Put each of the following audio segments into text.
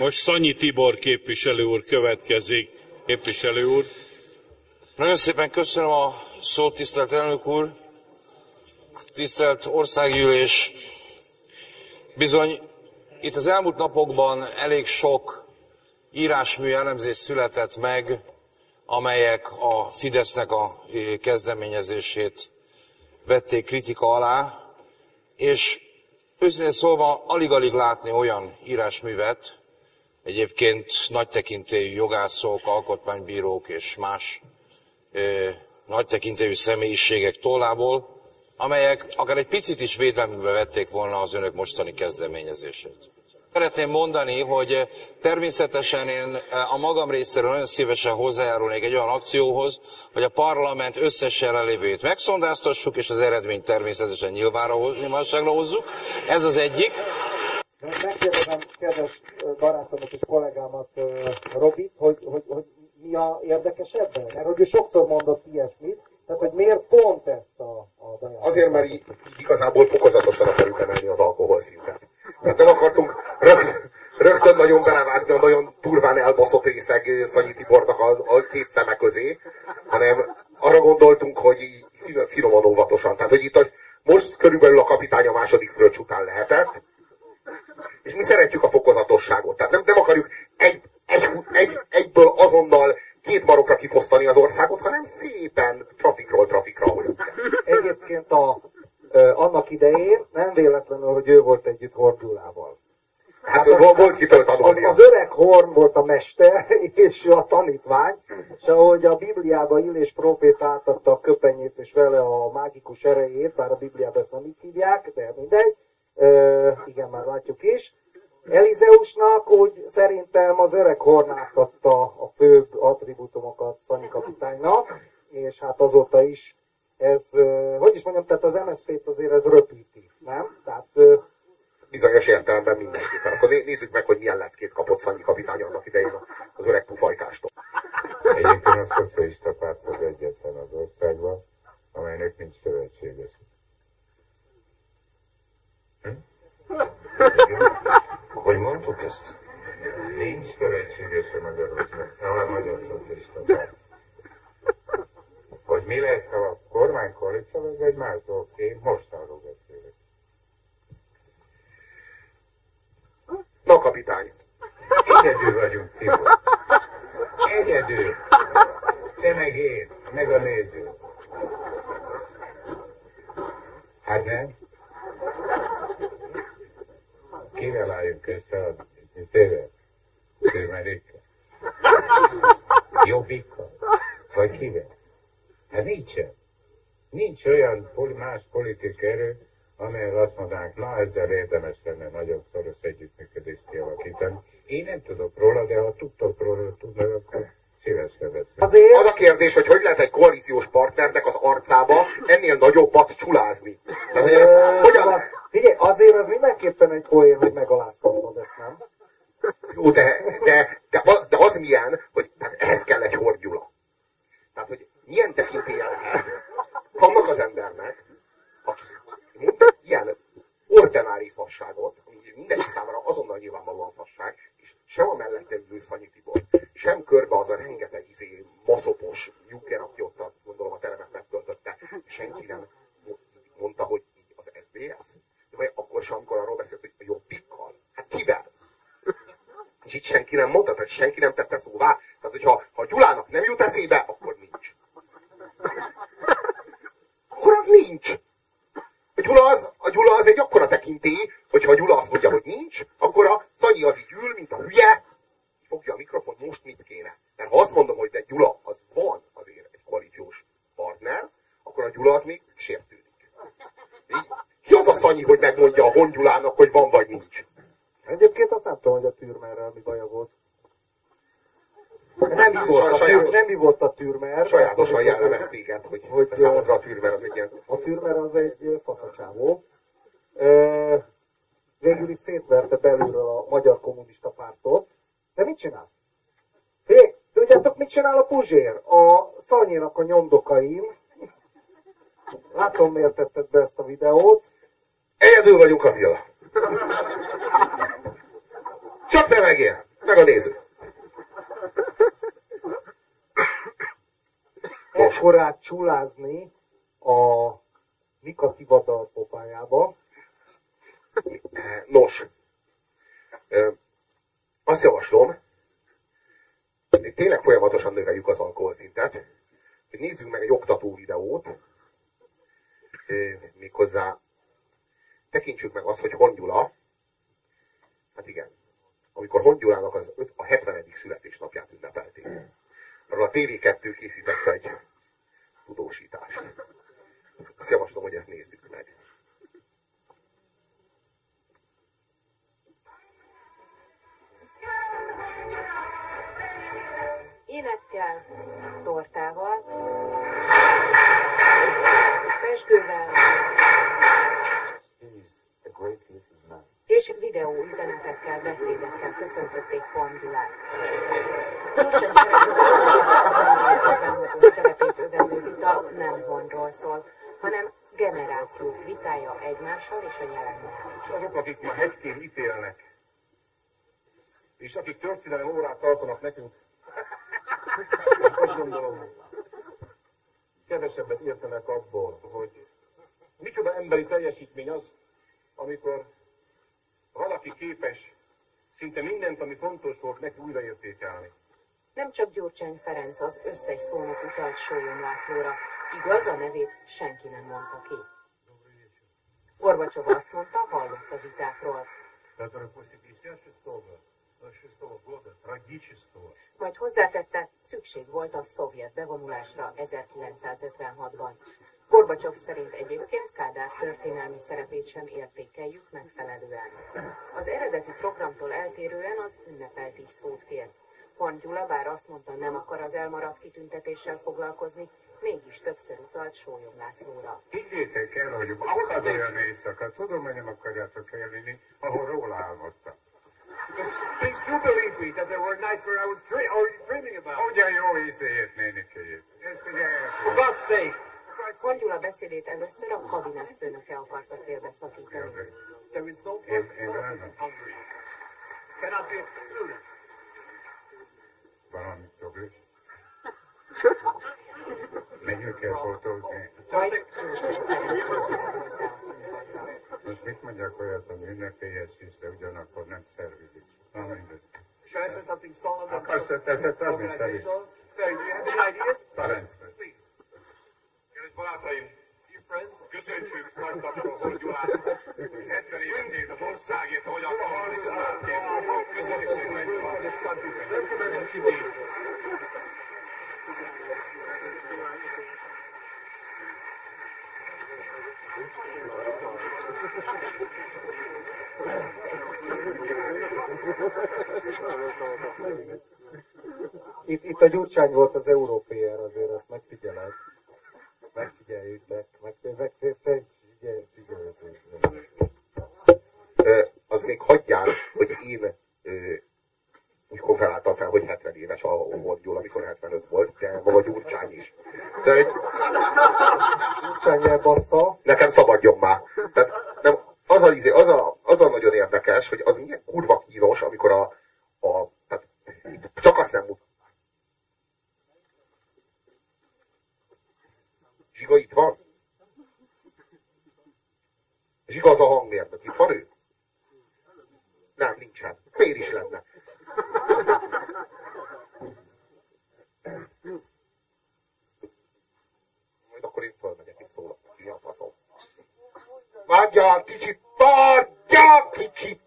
Most Szanyi Tibor képviselő úr következik. Képviselő úr. Nagyon szépen köszönöm a szót, tisztelt elnök úr, tisztelt országgyűlés. Bizony, itt az elmúlt napokban elég sok írásmű elemzés született meg, amelyek a Fidesznek a kezdeményezését vették kritika alá, és őszintén szólva alig-alig látni olyan írásművet, egyébként nagy tekintélyű jogászok, alkotmánybírók és más nagy tekintélyű személyiségek tollából, amelyek akár egy picit is védelmükbe vették volna az önök mostani kezdeményezését. Szeretném mondani, hogy természetesen én a magam részéről nagyon szívesen hozzájárulnék egy olyan akcióhoz, hogy a parlament összes jelenlévőjét megszondáztassuk, és az eredményt természetesen nyilvánosságra hozzuk. Ez az egyik. Megkérdezem kedves barátomat és kollégámat, Robit, hogy mi a érdekes ebben? Mert hogy ő sokszor mondott ilyesmit, tehát hogy miért pont ezt a bejáratot? Azért, mert igazából fokozatosan akarjuk emelni az alkoholszintet. Mert nem akartunk rögtön nagyon belevágni a nagyon durván elbaszott részeg Szanyi Tibornak a két szeme közé, hanem arra gondoltunk, hogy finoman óvatosan. Tehát, hogy itt most körülbelül a kapitány a második fröccs után lehetett, és mi szeretjük a fokozatosságot. Tehát nem akarjuk egyből azonnal két marokra kifosztani az országot, hanem szépen trafikról trafikra, ahogy az kell. Egyébként annak idején nem véletlenül, hogy ő volt együtt Horn Gyulával. Hát volt kitől tanulni. Az öreg Horn volt a mester, és a tanítvány, és ahogy a Bibliában Illés próféta átadta a köpenyét, és vele a mágikus erejét, bár a Bibliában ezt nem így hívják, de mindegy, igen, már látjuk is. Elizeusnak úgy szerintem az öreg Horn átadta a főbb attribútumokat Szanyi kapitánynak, és hát azóta is ez, hogy is mondjam, tehát az MSZP-t azért ez röpíti, nem? Tehát bizonyos értelemben mindenképpen. Akkor nézzük meg, hogy milyen leckét kapott Szanyi kapitány annak idején az öreg pufajkástól. Egyébként a szocialista párt az egyetlen az országban, amelynek nincs szövetséges. Hogy mondtuk ezt? Nincs szövetségese Magyarország, a magyar szocialista párt. Hogy mi lesz, ha a kormánykoalíció, ez egy más dolog. Én most arról beszélek. Na, kapitány! Egyedül vagyunk, Tibor. Egyedül. Te meg én, meg a néző. Hát nem? Kivel álljunk össze a tével? Türmerékkel? Jobbikkal? Vagy kivel? Hát nincsen. Nincs olyan más politikai erő, amelyen azt mondanánk, na ezzel érdemes lenne nagyon szoros együttműködést kialakítani. Én nem tudok róla, de ha tudtok róla, akkor szívesen beszélni. Az a kérdés, hogy lehet egy koalíciós partnernek az arcába ennél nagyobbat csulázni. hogyan? Figyelj, azért az mindenképpen egy poén, hogy megaláztatod ezt, nem? Jó, de az milyen, hogy tehát ehhez kell egy Horn Gyula. Tehát, hogy milyen tekintélye lehet annak az embernek, aki mondta ilyen ordinári fasságot, ami mindenki számára azonnal nyilvánvalóan fasság, és sem a mellette ülő Szanyi Tibor, sem körbe az a rengeteg maszopos lyuker, aki ott gondolom a terepet megtöltötte, senki nem mondta, hogy így az SZDSZ. De vagy akkor sem, amikor arról beszélt, hogy a Jobbikkal. Hát kivel? És itt senki nem mondta, tehát senki nem tette szóvá. Tehát, hogyha Gyulának nem jut eszébe, akkor nincs. Akkor az nincs. A Gyula az egy akkora tekintély, hogyha a Gyula azt mondja, hogy nincs, akkor a Szanyi az így ül, mint a hülye, fogja a mikrofon, most mit kéne. Mert ha azt mondom, hogy de Gyula az van azért egy koalíciós partner, akkor a Gyula az még sértődik. Ki az a Szanyi, hogy megmondja a Horn Gyulának, hogy van vagy nincs? Egyébként azt nem tudom, hogy a Türmerrel mi baja volt. Nem mi volt a Türmer. Sajátosan jellemez téged, hogy számodra a Türmer az egy ilyen... A Türmer az egy faszacsávó. Végül is szétverte belülről a Magyar Kommunista Pártot. De mit csinálsz? Tudjátok, mit csinál a Puzsér? A Szanyinak a nyomdokain. Látom, miért tetted be ezt a videót. Egyedül vagyunk, Attila. Csak te meg én. meg a néző. Ekkorát csulázni a Mika Tivadar pofájába. Nos, azt javaslom, hogy tényleg folyamatosan növeljük az alkoholszintet, hogy nézzünk meg egy oktató videót, méghozzá tekintsük meg azt, hogy Horn Gyula, hát igen, amikor Horn Gyulának a 70. születésnapját ünnepelték. Arról a TV2 készített egy tudósítást. Azt javaslom, hogy ezt nézzük meg. Énekkel, tortával, pezsgővel és videóüzenetekkel, beszédekkel köszöntötték Horn Gyulát. Gyurcsány Ferenc szerepét övező vita nem Hornról szól, hanem generációk vitája egymással és a jelennel. És azok, akik ma hegykén ítélnek, és akik történelmi órát tartanak nekünk, azt gondolom, kevesebbet értenek abból, hogy micsoda emberi teljesítmény az, amikor valaki képes szinte mindent, ami fontos volt neki újraértékelni. Nem csak Gyurcsány Ferenc, az összes szónok utalt Sólyom Lászlóra, igaz, a nevét senki nem mondta ki. Gorbacsov azt mondta, hallott a vitákról. Majd hozzátette, szükség volt a szovjet bevonulásra 1956-ban. Gorbacsov szerint egyébként Kádár történelmi szerepét sem értékeljük megfelelően. Az eredeti programtól eltérően az ünnepelt is szót kért. Horn Gyula bár azt mondta, nem akar az elmaradt kitüntetéssel foglalkozni, mégis többször utalt Sólyom Lászlóra. Higgyétek el, hogy akad olyan éjszaka, tudom, hogy nem akarjátok elvinni, ahol róla álmodtam. Please do believe me that there were nights where I was already dreaming about it. Ugyan jó észéjét, nénikejét. Ezt ugye For God's sake. Horn Gyula beszédét először a kabinetfőnöke akarta félbeszakítani. There is no Én person ránom. hungry. Cannot be excluded. Valami doblis. Menjünk el fotózni. Majd Gyurcsány Ferenc fordult hozzá a színpadra. Most mit mondjak olyat, ami ünnepélyes is, de ugyanakkor nem szervidik. Na mindegy. Shall I say something solemn and Akarsz te organizational? Very, do you have any ideas? Ferenc. Please. Kedves barátaim, dear friends, köszöntjük nagy tapsol Horn Gyulát. 70 évet élt az országért, ahogy a harmadik Gyulátként. Köszönjük szépen, Gyula. Let's give him a kidney. Itt a Gyurcsány volt az Európér, azért azt megfigyeled. Megfigyeljétek, Az még hagyján, hogy én úgy konferáltam fel, hogy 70 éves a Horn Gyula, amikor 75 volt, de maga Gyurcsány is. De Gyurcsány elbassza. nekem szabadjon már. Tehát, nem, az a nagyon érdekes, hogy az milyen kurva kínos, amikor tehát, csak azt nem mutat. Zsiga itt van? Zsiga az a hangmérnök. Itt van ő? Nem, nincsen. Miért is lenne? Majd akkor én fölmegyek és szólok neki, a faszom. Várjál kicsit! Várjál kicsit!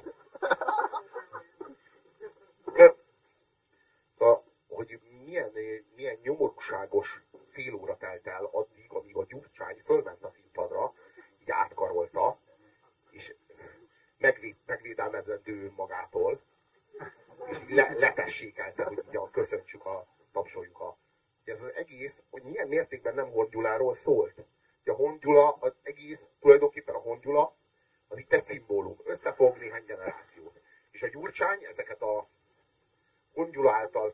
Hogy milyen nyomorúságos fél óra telt el addig, amíg a Gyurcsány fölment a színpadra, így átkarolta, és megvédelmezendő önmagától, és így letessékelte, hogy így köszöntsük tapsoljuk. Ez az egész, hogy milyen mértékben nem Horn Gyuláról szólt. A Horn Gyula, az egész, tulajdonképpen a Horn Gyula, az itt egy szimbólum, összefog néhány generációt. És a Gyurcsány ezeket a Horn Gyula által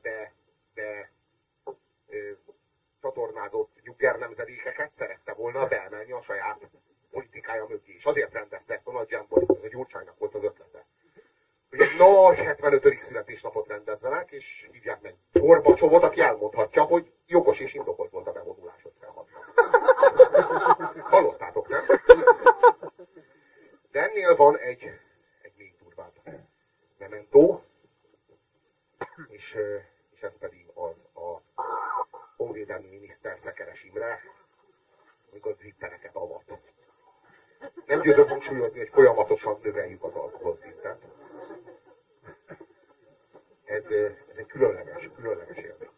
csatornázott nyugger nemzedékeket szerette volna beemelni a saját politikája mögé. És azért rendezte ezt a nagy zsámborit, ez a Gyurcsánynak volt az ötlete. hogy egy nagy 75. születésnapot rendezzenek, és hívják meg Gorbacsovot, aki elmondhatja, hogy jogos és indokolt volt a bevonulásot felhatnak. Hallottátok, nem? De ennél van egy még durvább mementó, és ez pedig az a honvédelmi miniszter Szekeres Imre, amikor twittereket avat. Nem győzöm hangsúlyozni, hogy folyamatosan növeljük az alkoholszintet. Ez egy különleges élmény.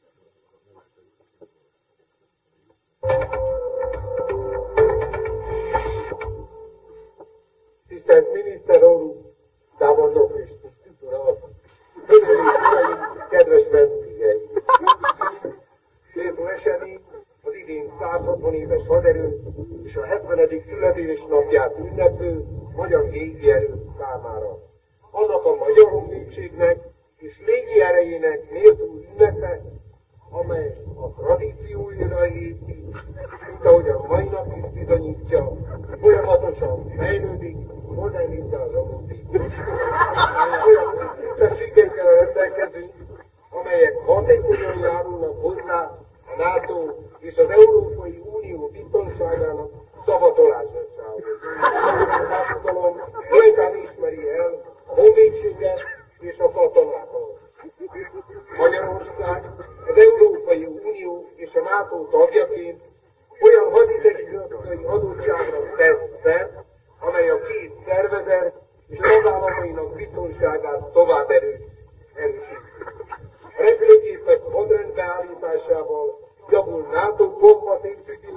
Tisztelt miniszter úr, támadók és tisztelt urak, kedves vendégeim! Szép esemény az idén 160 éves haderő és a 70. születésnapját ünneplő magyar légierő számára. Annak a magyar honvédségnek és légierejének méltó ünnepe, amely a tradícióira épít, mint ahogy a mai nap is bizonyítja, folyamatosan fejlődik, modernizálódik. Olyan új képességekkel rendelkezünk, amelyek hatékonyan járulnak hozzá a NATO és az Európai Unió biztonságának szavatolásához. A társadalom méltán ismeri el a honvédséget és a katonákat. Magyarország az Európai Unió és a NATO tagjaként olyan haditechnikai adottságra tesz szert, amely a két szervezet és tagállamainak biztonságát tovább erősíti. A repülőgépek hadrendbe állításával javul NATO kompatibilis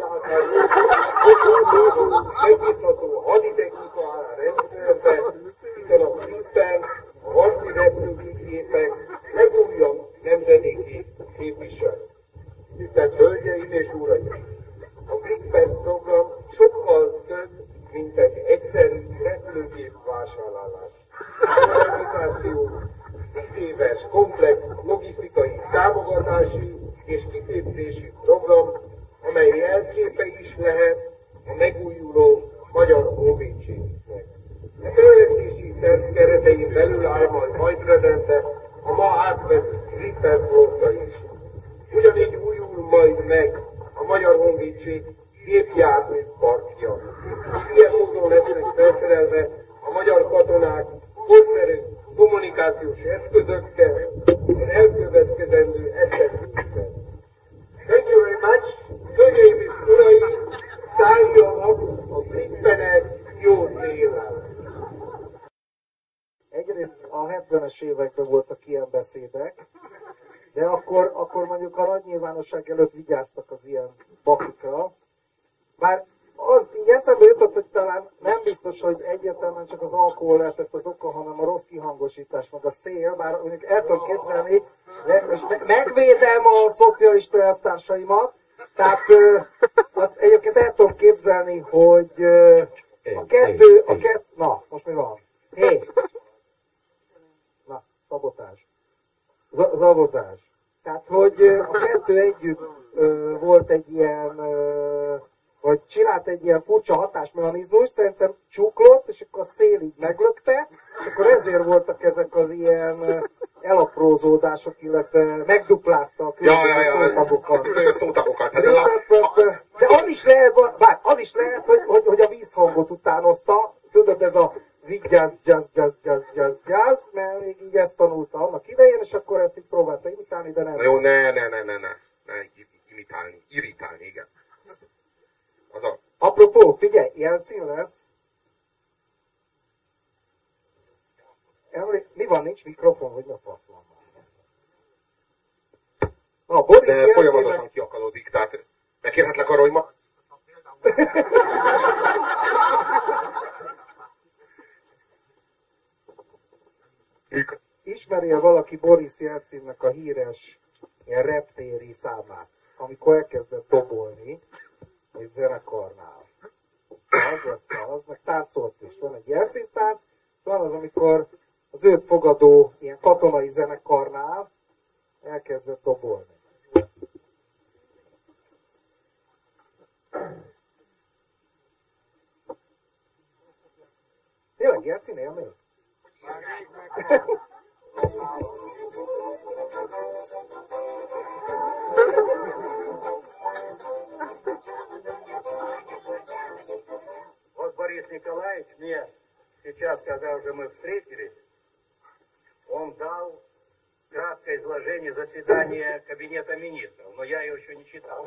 megbízható haditechnika áll a rendszerbe, hiszen a Gripen, a harci repülőgépek legújabb nemzedékét képvisel. Tisztelt Hölgyeim és Uraim! A Gripen program sokkal több, mint egy egyszerű repülőgép vásárlás. A modernizáció 10 éves komplex logisztikai támogatási és kiképzési program, amely jelképe is lehet a megújuló magyar honvédségnek. A fejlesztési terv keretein belül áll majd hadrendbe a ma átvett Gripen flotta is. Ugyanígy újul majd meg a magyar honvédség gépjármű parkja. Ilyen módon lesznek felszerelve a magyar katonák korszerű kommunikációs eszközökkel az elkövetkezendő eszközökkel. Thank you very much. Hölgyeim és uraim, szálljanak a Gripenek jó széllel. Egyrészt a 70-es években voltak ilyen beszédek, de akkor mondjuk a nagy nyilvánosság előtt vigyáztak az ilyen bakikra. Bár az így eszembe jutott, hogy talán nem biztos, hogy egyértelműen csak az alkohol lehetett az oka, hanem a rossz kihangosítás, meg a szél, bár mondjuk el tudom képzelni, és megvédem a szocialista elvtársaimat, tehát azt egyébként el tudom képzelni, hogy a kettő, na, most mi van? Hé! Na, szabotás. Zabotás. Tehát, hogy a kettő együtt volt egy ilyen, vagy csinált egy ilyen furcsa hatásmechanizmus, szerintem csuklott, és akkor a szél így meglökte, és akkor ezért voltak ezek az ilyen elaprózódások, illetve megduplázta a különböző szótagokat. De az is lehet, hogy a vízhangot utánozta, tudod, ez a vigyázz, jazz, mert még így ezt tanulta annak idején, és akkor ezt így próbálta imitálni, de nem. Na jó, ne, imitálni, irritálni, igen. Apropó, figyelj, Jelcin lesz. Mi van, nincs mikrofon, hogy ne fasz van már. Na, Boris de Jelcinnek... folyamatosan kiakadozik, tehát megkérhetlek arra, hogy ma... Ismeri-e valaki Boris Jelcinnek a híres ilyen reptéri számát, amikor elkezdett dobolni egy zenekarnál? Az lesz az, meg táncolt is. Van egy Jelcin tánc, van az, amikor az őt fogadó ilyen katonai zenekarnál elkezdett dobolni. Tényleg Jelcin él még? Вот Борис Николаевич мне сейчас, когда уже мы встретились, он дал краткое изложение заседания Кабинета министров, но я его еще не читал.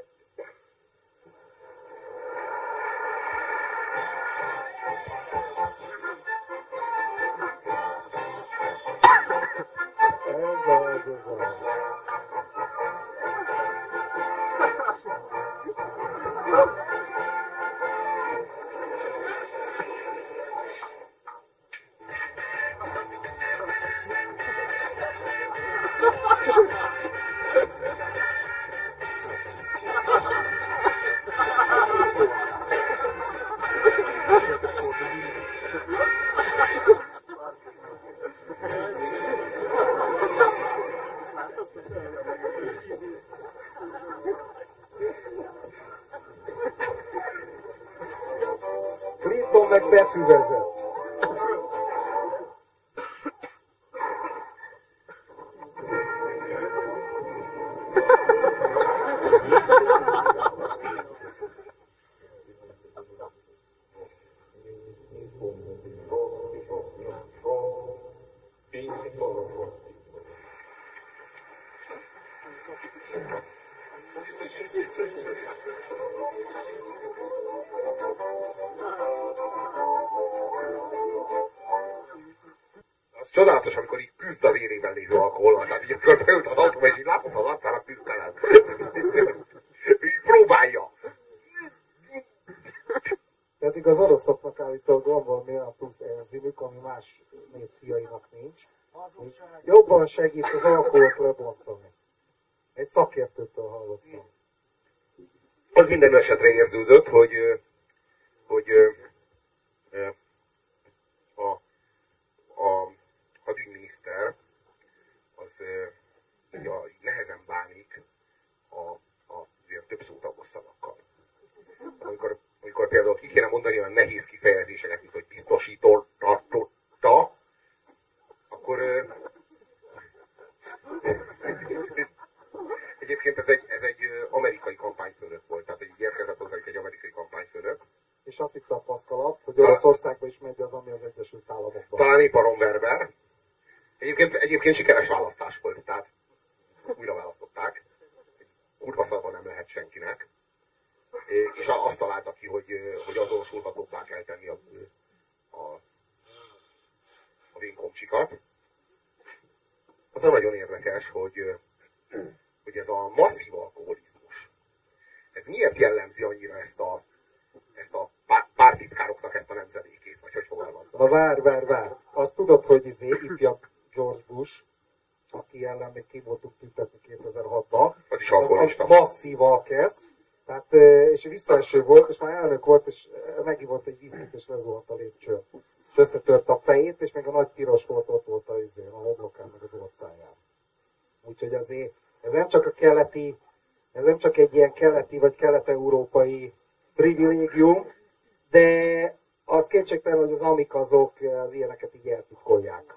Clinton meg befüvezett. Az csodálatos, amikor így küzd a vérében lévő alkoholval. Tehát így amikor beült az autóba, és így látszott az arcára küzdelem. Így próbálja. Pedig az oroszoknak állítólag van valami olyan plusz enzimük, ami más népfiainak nincs. Jobban segít az alkoholt lebontani. Egy szakértőtől hallottam. Az minden esetre érződött, hogy a hadügyminiszter az nehezen bánik azért több szótagos szavakkal. Amikor például ki kéne mondani olyan nehéz kifejezéseket, mint hogy biztosította, akkor egyébként ez egy amerikai kampányfőnök volt, tehát így érkezett hozzájuk egy amerikai kampányfőnök. És azt itt tapasztalat, hogy Oroszországban is megy az, ami az Egyesült Államokban. Talán épp a Ron Werber. Egyébként sikeres választás volt, tehát újra választották. Kurva szarva nem lehet senkinek. És azt találta ki, hogy azonosulhatóbbá kell tenni a vénkomcsikat. Az nagyon érdekes, hogy ez a masszív alkoholizmus, ez miért jellemzi annyira ezt a pártitkároknak ezt a nemzedékét, vagy hogy fogalmazzam? Na vár. Azt tudod, hogy ifjabb George Bush, aki ellen még ki voltunk tüntetni 2006-ban, az is alkoholista. Masszíval kezd, tehát, és visszaeső volt, és már elnök volt, és megivott egy viszkit, és lezuhant a lépcsőn. És összetört a fejét, és még a nagy piros volt, ott volt a homlokán, meg az orcáján. Úgyhogy azért ez nem csak ez nem csak egy ilyen keleti vagy kelet-európai privilégium, de az kétségtelen, hogy az amikazok az ilyeneket így eltitkolják.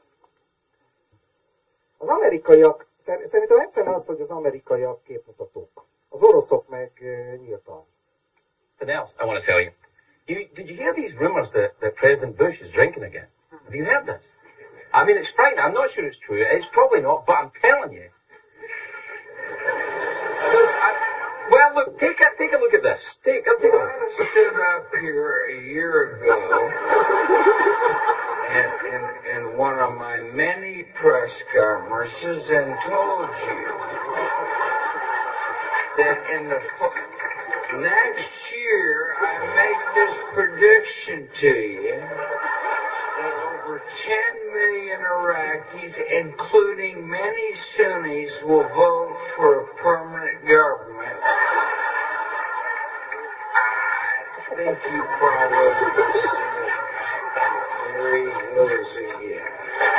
Az amerikaiak, szerintem egyszerűen az, hogy az amerikaiak képmutatók. Az oroszok meg nyíltan. And else, I want to tell you. Did you hear these rumors that President Bush is drinking again? Have you heard this? I mean, it's frightening. I'm not sure it's true. It's probably not, but I'm telling you. Well, look, take a look at this. Take a look. I stood up here a year ago in one of my many press conferences and told you that in the next year I make this prediction to you that over 10 million Iraqis, including many Sunnis, will vote for a permanent government. I think you probably said, there he goes again.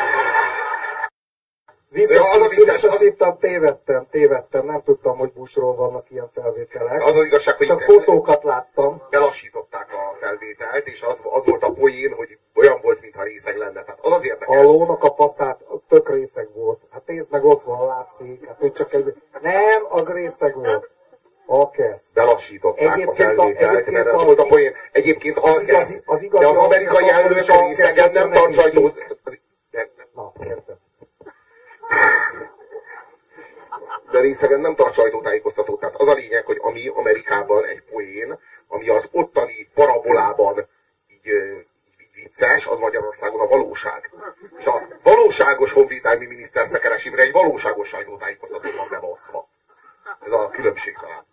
Visszaszívtam, tévedtem, nem tudtam, hogy Bushról vannak ilyen felvételek. Az igazság, hogy csak fotókat láttam. Belassították a felvételt, és az volt a poén, hogy olyan volt, mintha részeg lenne. Tehát az az érdekes. A lónak a faszát tök részeg volt. Hát nézd meg, ott van, látszik. Hát hogy csak egy... Nem, az részeg volt. Alkesz. Belassították a felvételt, mert az volt a poén. Egyébként Alkesz. De az amerikai elnök részegen nem tart sajtót. Na, értem. De részegen nem tart sajtótájékoztatót. Tehát az a lényeg, hogy ami Amerikában egy poén, ami az ottani parabolában így vicces, az Magyarországon a valóság. És a valóságos honvédelmi miniszter Szekeres Imre egy valóságos sajtótájékoztatót van bebaszva. Ez a különbség talán.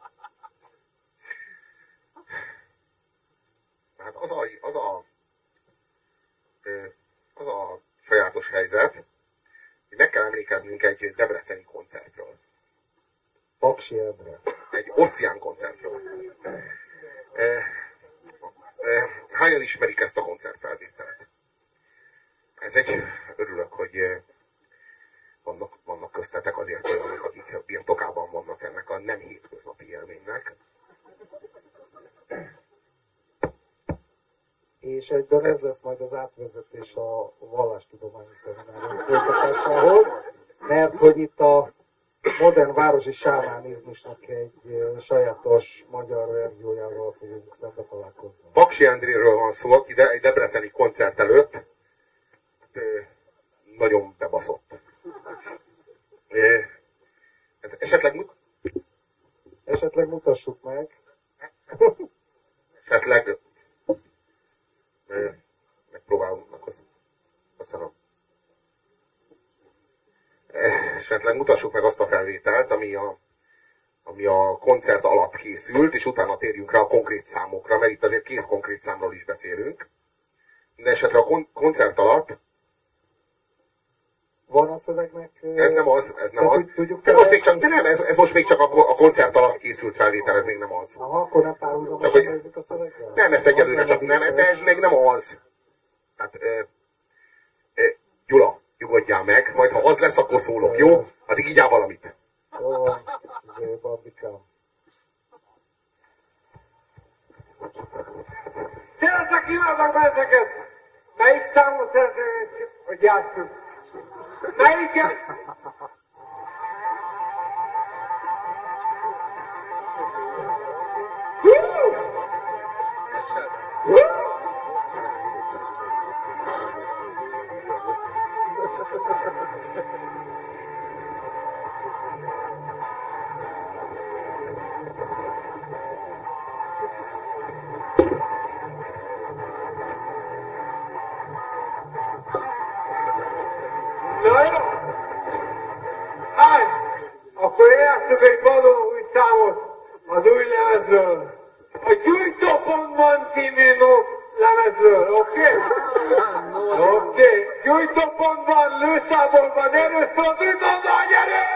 Hát az a sajátos helyzet, hogy meg kell emlékeznünk egy debreceni koncertről. Paksi Endre. Egy Ossian koncertről. Hányan ismerik ezt a koncertfelvételt? Örülök, hogy vannak köztetek azért olyanok, akik birtokában vannak ennek a nem hétköznapi élménynek. És egyben ez lesz majd az átvezetés a vallástudományi szeminárium folytatásához, mert hogy itt a modern városi sámánizmusnak egy sajátos magyar verziójával fogunk szembe találkozni. Paksi Endréről van szó, aki egy debreceni koncert előtt nagyon bebaszott. Esetleg mutassuk meg. Esetleg megpróbálom, köszönöm. Esetleg mutassuk meg azt a felvételt, ami a koncert alatt készült, és utána térjünk rá a konkrét számokra, mert itt azért 2 konkrét számról is beszélünk. De esetre a koncert alatt van a szövegnek... Ez nem az. Ez most még csak a koncert alatt készült felvétel, ez még nem az. Aha, akkor nem párhuzamosan nézzük a szöveggel? Nem, ezt egyelőre csak nem, de ez még nem az. Tehát, Gyula, nyugodjál meg, majd ha az lesz, akkor szólok, jó? Addig így áll valamit. Jó van, babikám. Szeretek, imádok benneteket! Melyik számot szeretnék, hogy játszunk? Melyiket? Na jó? Hát, akkor játsszuk egy való új számot az új lemezről. A Gyújtópontban című lemezről, oké? Oké. Gyújtópontban, lőszábolban, erőször, üdvözlő, gyerek!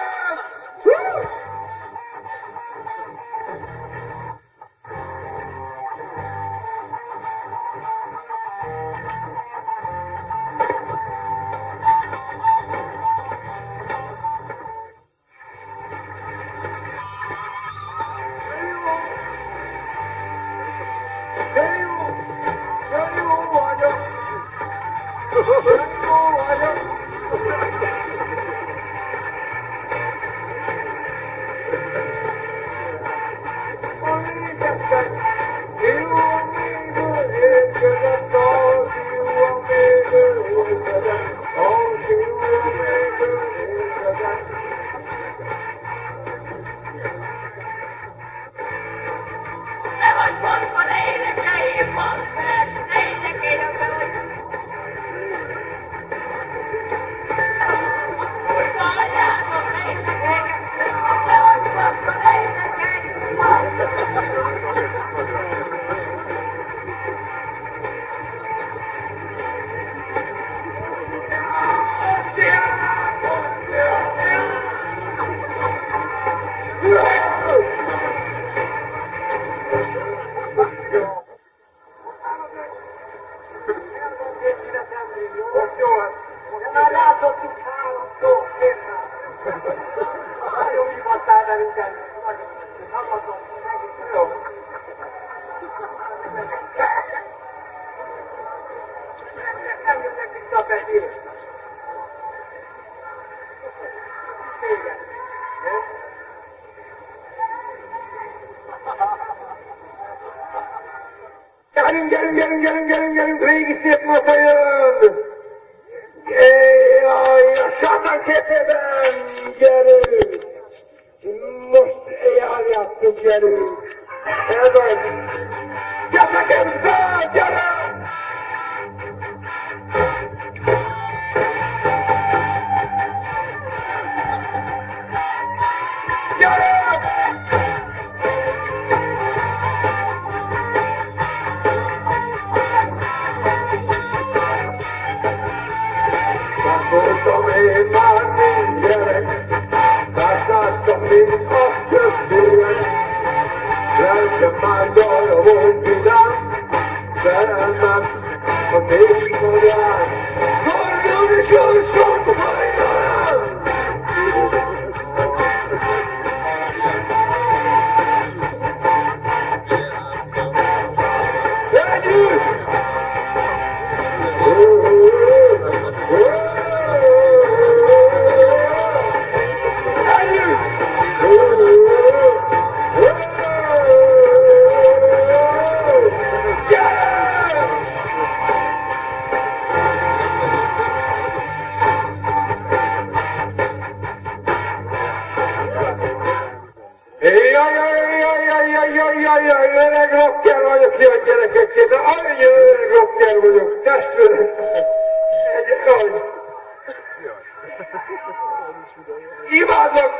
Gyerünk, régi szép mata jön! Jaj, a sátán képében! Gyerünk! Most járjátok, gyerünk! Ez az! Gyertek össze, gyerünk! Láttam én már mind gyerek, láttam mind a többiek. Lelkem már dalja volt vidám, szerelmem a tényleg. Fordul és jön sok hajnalán! Együtt! Jaj, öreg rocker vagyok, jaj, gyerekek, de annyi öreg rocker vagyok, testvérek. Jaj. Imádok!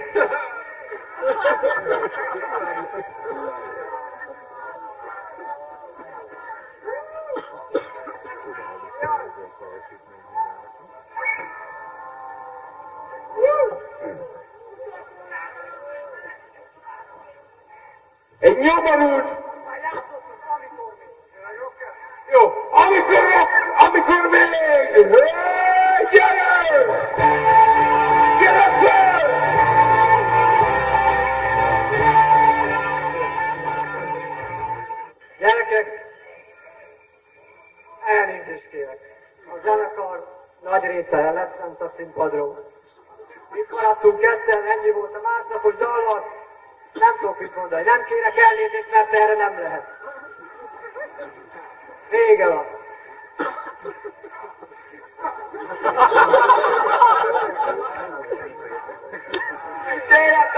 Egy nyomorult! Jó, amikor még! Gyere! Gyere fel! Gyerekek, elnézést kérek. A zenekar nagy része eleszent a színpadról. Itt maradtunk ketten, ennyi volt a másnapos dallat. Nem tudok mit mondani, nem kérek elnézést, mert erre nem lehet. Vége van. Tényleg,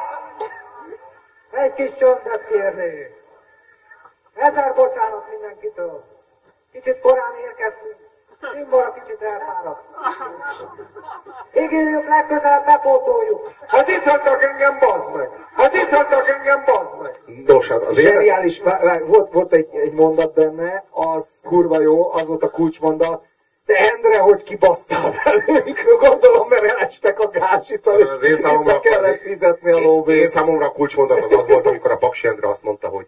egy kis csöndet kérnék. 1000 bocsánat mindenkitől. Kicsit korán érkeztünk. Színvonal kicsit elfáradt. Ígérjük, legközelebb bepótoljuk. Hát itt hagytak engem, bazd meg! Hát itt hagytak engem, bazd meg! Nos, hát azért... Zseniális, volt egy mondat benne, az kurva jó, az volt a kulcsmondat. De Endre, hogy kibasztál velünk? Gondolom, mert elestek a gázsitól, és vissza kellett fizetni a lóvét. Én számomra a kulcsmondat az volt, amikor a Paksi Endre azt mondta, hogy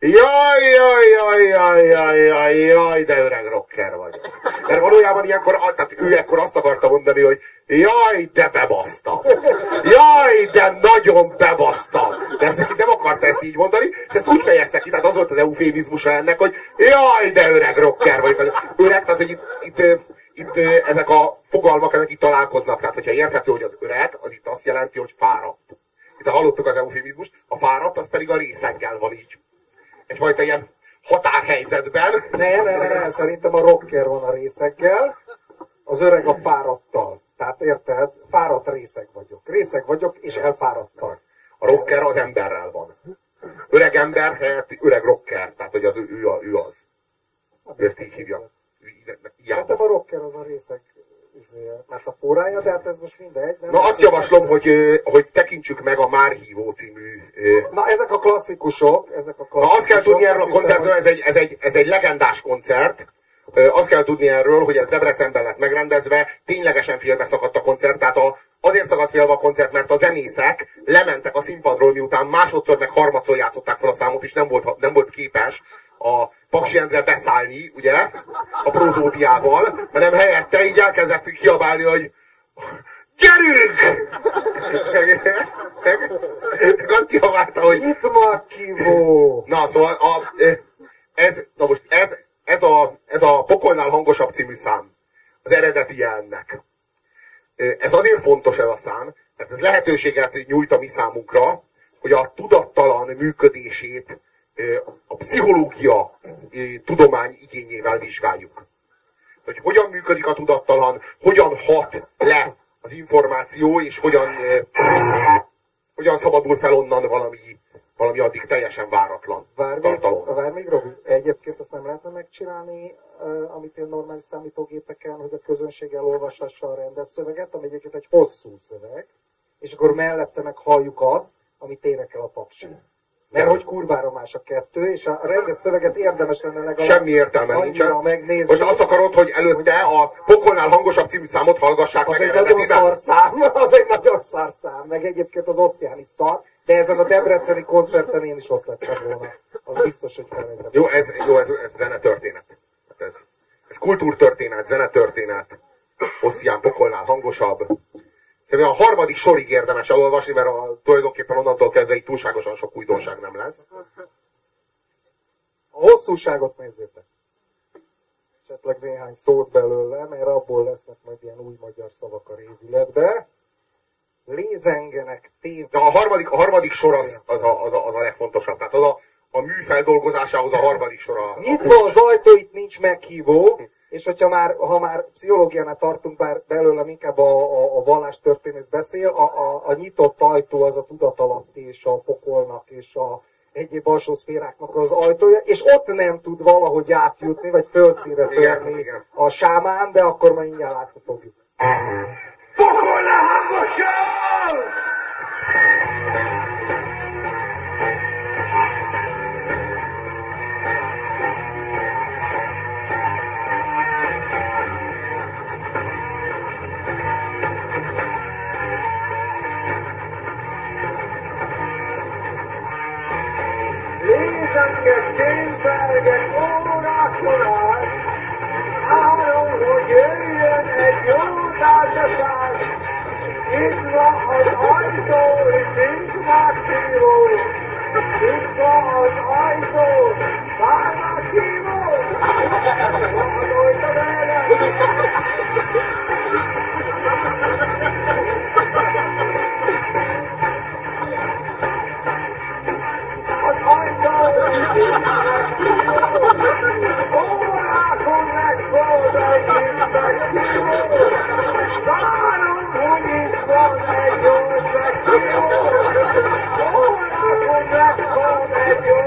jaj, de öreg rocker vagy. Mert valójában ilyenkor, tehát ő ekkor azt akarta mondani, hogy jaj, de bebasztam. Jaj, de nagyon bebasztam. De ezt neki nem akarta ezt így mondani, és ezt úgy fejezte ki, tehát az volt az eufémizmusa ennek, hogy jaj, de öreg rocker vagy. Öreg, tehát hogy itt ezek a fogalmak, ezek itt találkoznak. Tehát, hogyha érthető, hogy az öreg, az itt azt jelenti, hogy fáradt. Itt hallottuk az eufémizmust, a fáradt, az pedig a részeggel van így. Egyfajta ilyen határhelyzetben. Nem, szerintem a rocker van a részeggel, az öreg a fáradttal. Tehát érted? Fáradt részeg vagyok. Részeg vagyok, és elfáradtam. A rocker az emberrel van. Öreg ember helyett öreg rocker. Tehát, hogy az ő az. Ő ezt így hívja. Szerintem a rocker az a részeg. Mert a forrája, de hát ez most mindegy. Na azt javaslom, hogy tekintsük meg a Már hívó című... Na ezek a klasszikusok. Na azt kell tudni erről a koncertről, ez egy legendás koncert. Azt kell tudni erről, hogy ez Debrecenben lett megrendezve, ténylegesen félbeszakadt a koncert, tehát azért szakadt félbe a koncert, mert a zenészek lementek a színpadról, miután másodszor meg harmadszor játszották fel a számot, és nem volt képes a Paksi Endre beszállni, ugye, a prozódiával, hanem helyette így elkezdettük kiabálni, hogy gyerünk! Azt kiabálta, hogy... Itt van kívó! Na, szóval ez a Pokolnál hangosabb című szám az eredeti jelnek. ez azért fontos ez a szám, mert ez lehetőséget nyújt a mi számunkra, hogy a tudattalan működését a pszichológia tudomány igényével vizsgáljuk. Hogy hogyan működik a tudattalan, hogyan hat le az információ, és hogyan szabadul fel onnan valami addig teljesen váratlan tartalom. Várj még, Robi, egyébként azt nem lehetne megcsinálni, amit én normális számítógépeken, hogy a közönség elolvashassa a rendes szöveget, ami egyébként egy hosszú szöveg, és akkor mellette meg halljuk azt, amit énekel a paksi. Mert hogy kurvára más a kettő, és a rendes szöveget érdemes lenne legalább semmi értelme nincsen. Megnézni. Most azt akarod, hogy előtte a Pokolnál hangosabb című számot hallgassák az meg. Az egy nagyon szar szám, az egy nagyon szar szám, meg egyébként az Oszján is szar, de ezen a debreceni koncerten én is ott lettem volna. Az biztos, hogy felejtem. Ez zenetörténet. Ez kultúrtörténet, zenetörténet. Oszján, Pokolnál hangosabb. Szerintem a harmadik sorig érdemes elolvasni, mert tulajdonképpen onnantól kezdve itt túlságosan sok újdonság nem lesz. A hosszúságot nézzétek. Esetleg néhány szót belőle, mert abból lesznek majd ilyen új magyar szavak a révületbe. Lézengenek, de a harmadik sor az a legfontosabb. Tehát az a mű feldolgozásához a harmadik sor a... Nyitva az ajtó, itt nincs meghívó, és ha már pszichológiánál tartunk, bár belőlem inkább a vallástörténész beszél, a nyitott ajtó az a tudatalatt és a pokolnak és a egyéb alsó szféráknak az ajtója, és ott nem tud valahogy átjutni, vagy fölszínre törni a sámán, de akkor majd mindjárt látni fogjuk. Pokolna hangosan! Lézengek, tényfelgek, órákon át, várom, hogy jöjjön egy jó társaság. Itt van az ajtó, és nincs más szívó. Itt van az ajtó, várnak szívó. Gondolj vele! Az ajtó, órákon megfog egy infekció. Várom, hogy itt van egy jó infekció. Órákon megfog egy jó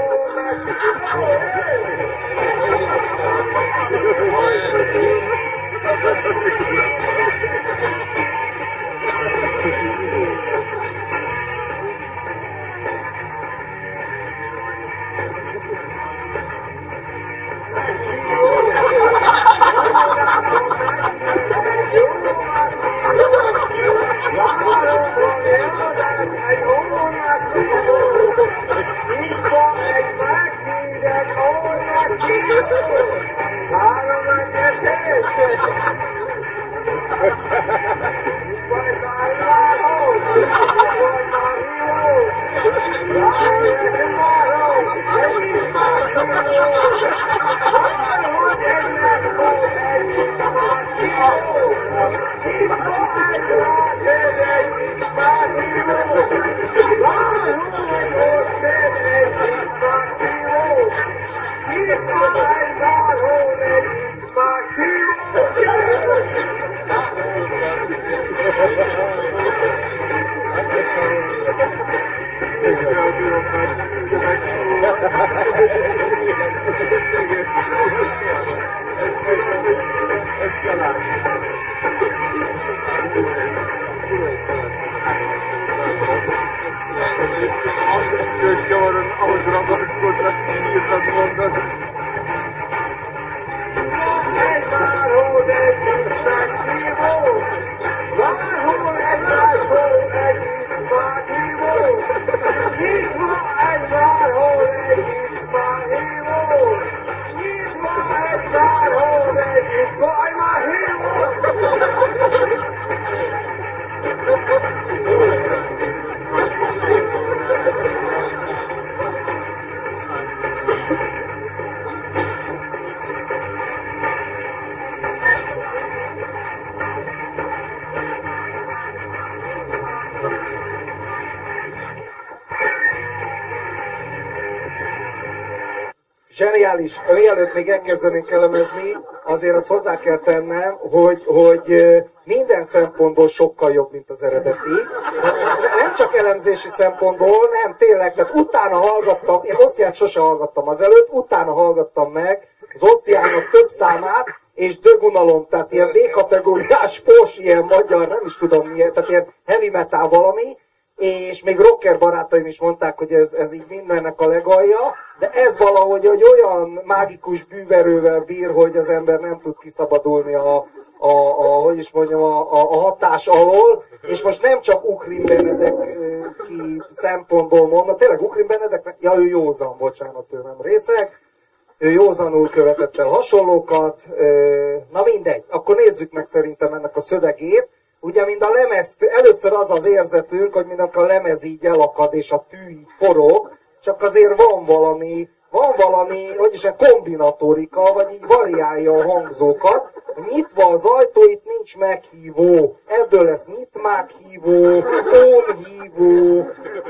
zseniális. Mielőtt még elkezdenénk elemezni, azért azt hozzá kell tennem, hogy minden szempontból sokkal jobb, mint az eredeti. Nem csak elemzési szempontból, nem, tényleg, tehát utána hallgattam, én Ossiát sose hallgattam azelőtt, utána hallgattam meg az Ossiának több számát, és dögunalom, tehát ilyen B-kategóriás fos, ilyen magyar, nem is tudom milyen, tehát ilyen heavy metal valami, és még rocker barátaim is mondták, hogy ez így mindennek a legalja, de ez valahogy hogy olyan mágikus bűverővel bír, hogy az ember nem tud kiszabadulni hogy is mondjam, a hatás alól, és most nem csak Ukrin Benedek ki szempontból mondom, tényleg Ukrin Benedek, ja ő józan, bocsánat, ő nem részeg, ő józanul követett el hasonlókat, na mindegy, akkor nézzük meg szerintem ennek a szövegét. Ugye, mint a lemez, először az az érzetünk, hogy mint a lemez így elakad, és a tű így forog, csak azért van valami, hogy is kombinatorika, vagy így variálja a hangzókat. Nyitva az ajtó, itt nincs meghívó. Ebből lesz nyitmághívó, ónhívó,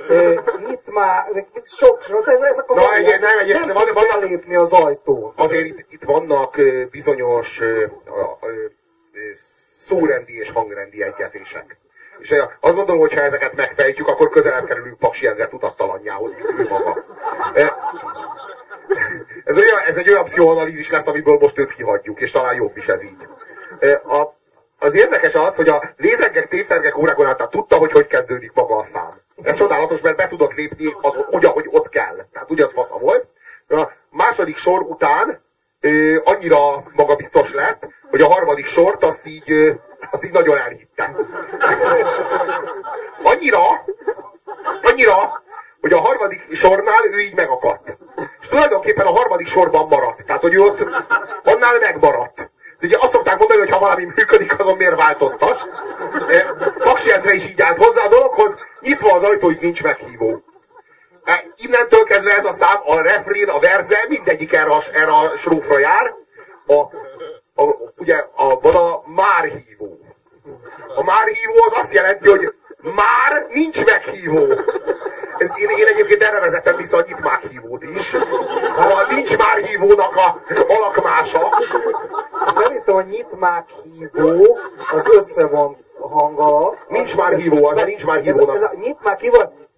sok, ezek a nem tud belépni az ajtón. Azért itt vannak bizonyos szórendi és hangrendi egyezések. És azt gondolom, hogy ha ezeket megfejtjük, akkor közelebb kerülünk Paksi Endre tudattalanjához, mint ő maga. Ez egy olyan pszichoanalízis lesz, amiből most őt kihagyjuk, és talán jobb is ez így. Az érdekes az, hogy a lézengek, tévtergek órákon át tudta, hogy kezdődik maga a szám. Ez csodálatos, mert be tudott lépni úgy, ahogy ott kell. Tehát ugye az fasza volt. A második sor után annyira magabiztos lett, hogy a harmadik sort azt így nagyon elhitte. Annyira, hogy a harmadik sornál ő így megakadt. És tulajdonképpen a harmadik sorban maradt. Tehát, hogy ő ott annál megmaradt. Ugye azt szokták mondani, hogy ha valami működik, azon miért változtas. Paksi Endre is így állt hozzá a dologhoz, nyitva az ajtó, így nincs meghívó. Innentől kezdve ez a szám, a refrén, a verze, mindegyik erre a strófra jár. Ugye van a márhívó. A márhívó az azt jelenti, hogy már nincs meghívó. Én egyébként erre vezettem vissza a nyitmághívót is. A nincs márhívónak a alakmása. Szerintem a nyitmághívó az össze van hanggal. Nincs márhívó, az nincs márhívónak. Ez a nyitmághívó,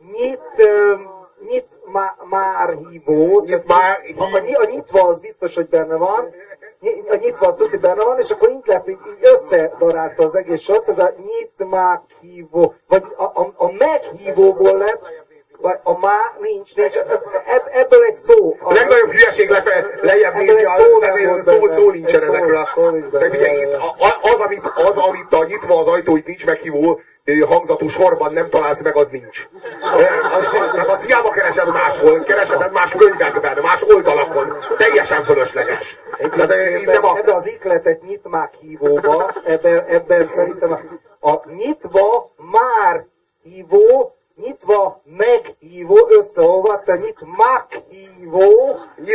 márhívó. A nyitva az biztos, hogy benne van. A nyitva az tudni benne van, és akkor így összedarálta az egész sort, ez a nyitmághívó, vagy a meghívóból lett, vagy a nincs, ebből egy szó. A legnagyobb hülyeség lejjebb nézni, szó nincsen ezekről. De ugye itt az, amit a nyitva az ajtó, itt nincs meghívó, hangzatú sorban nem találsz meg, az nincs. Azt hiába keresed máshol, keresheted más könyvekben, más oldalakon. Teljesen fölösleges. Ebben az ikletet nyitmághívóba, ebben szerintem a nyitva már hívó, nyitva meghívó, összeolvadt, a nyitmághívó,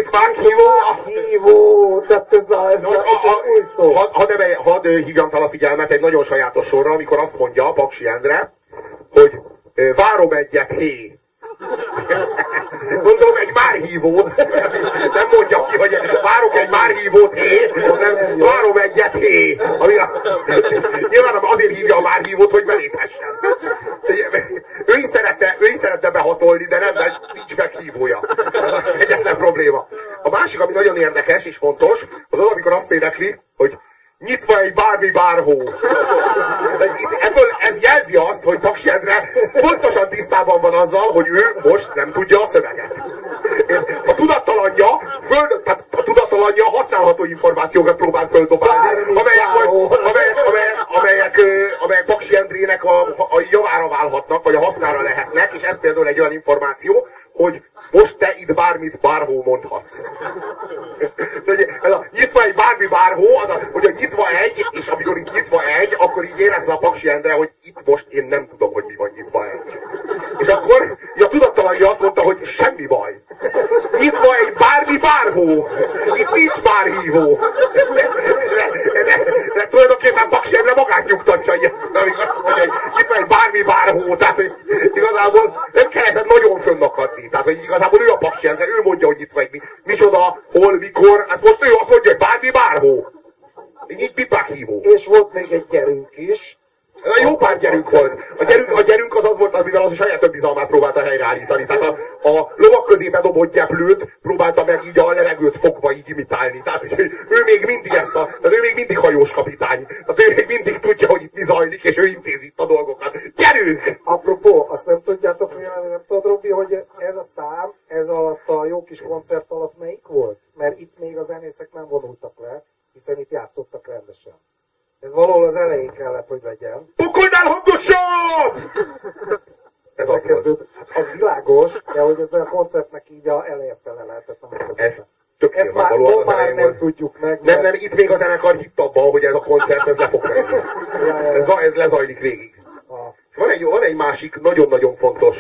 tehát ez új szó. Hadd hívjam fel a figyelmet egy nagyon sajátos sorra, amikor azt mondja Paksi Endre, hogy várom egyet, hé. Gondolom egy márhívót, nem mondja ki, hogy várok egy márhívót, hé, hanem várom egyet, hé. Nyilván azért hívja a márhívót, hogy beléphessen. Ő is szeretne behatolni, de nincs meghívója. Ez egyetlen probléma. A másik, ami nagyon érdekes és fontos, az az, amikor azt énekli, hogy nyitva egy bármi bárhó. Ebből ez jelzi azt, hogy Paksi Endre pontosan tisztában van azzal, hogy ő most nem tudja a szöveget. A tudatalanja használható információkat próbál földobálni, amelyek Paksi Endrének a javára válhatnak, vagy a hasznára lehetnek, és ez például egy olyan információ, hogy most te itt bármit bárhó mondhatsz. Ez a nyitva egy bármi bárhó, hogy a nyitva egy, és amikor itt nyitva egy, akkor így érezze a Paksi Endre, hogy itt most én nem tudom, hogy mi van nyitva egy. És akkor a tudattalanja azt mondta, hogy semmi baj. Nyitva egy bármi bárhó. Itt nincs bárhívó. de tulajdonképpen Paksi Endre magát nyugtatja ilyen, amikor azt mondja, hogy itt megy bármi bárhol, tehát hogy igazából nem kellett nagyon fönnakadni. Tehát, hogy igazából ő a Paksi Endre, ő mondja, hogy itt vagy micsoda, hol, mikor, hát most ő azt mondja, hogy bármi bárhol. Így pipák hívó. És volt még egy gyerünk is. Jó pár gyerünk volt. A gyerünk az volt, amivel az a saját önbizalmát próbálta helyreállítani. Tehát a lovak közé bedobott gyeplőt próbálta meg így a levegőt fogva így imitálni. Tehát hogy ő még mindig tehát ő még mindig hajós kapitány. Tehát ő még mindig tudja, hogy itt mi zajlik, és ő intézi itt a dolgokat. Gyerünk! Apropó, azt nem tudjátok, nem tudod, Robi, hogy ez a szám, ez alatt a jó kis koncert alatt melyik volt? Mert itt még a zenészek nem vonultak le, hiszen itt játszottak rendesen. Ez valahol az elején kellett, hogy legyen. Pokolnál hangosabb! Ez az volt. Az világos, de hogy ez a koncertnek így a eleje fele lehetett. Ezt már nem tudjuk meg. Nem, itt még a zenekar hitt abban, hogy ez a koncert, ez le fog menni. Ez lezajlik végig. Van egy másik nagyon-nagyon fontos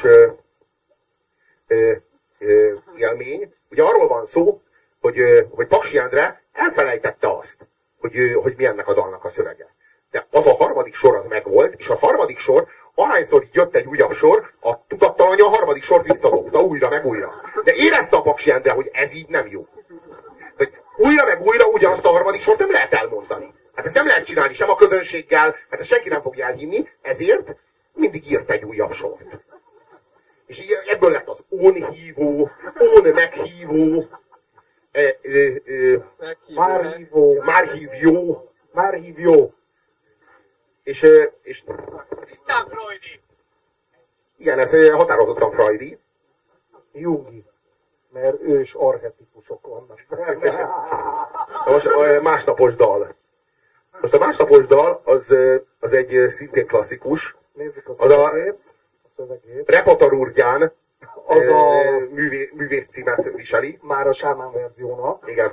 élmény. Ugye arról van szó, hogy Paksi Endre elfelejtette azt, hogy mi ennek a dalnak a szövege. De az a harmadik sor az megvolt, és a harmadik sor, ahányszor így jött egy újabb sor, a tudattalanja a harmadik sort visszadobta újra meg újra. De érezte a Paksi Endre, hogy ez így nem jó. Hogy újra meg újra ugyanazt a harmadik sort nem lehet elmondani. Hát ezt nem lehet csinálni sem a közönséggel, hát ezt senki nem fogja elhinni, ezért mindig írt egy újabb sort. És ebből lett az ónhívó, meghívó, Márhívjó. És Tisztán Freudi! Igen, ez határozottan Freudi. Jungi. Mert ős archetípusok vannak. Most másnapos dal. Most a másnapos dal az egy szintén klasszikus. Nézzük a szövegét. Repatarurgyán az a művész címet viseli. Már a Sámán verziónak. Igen.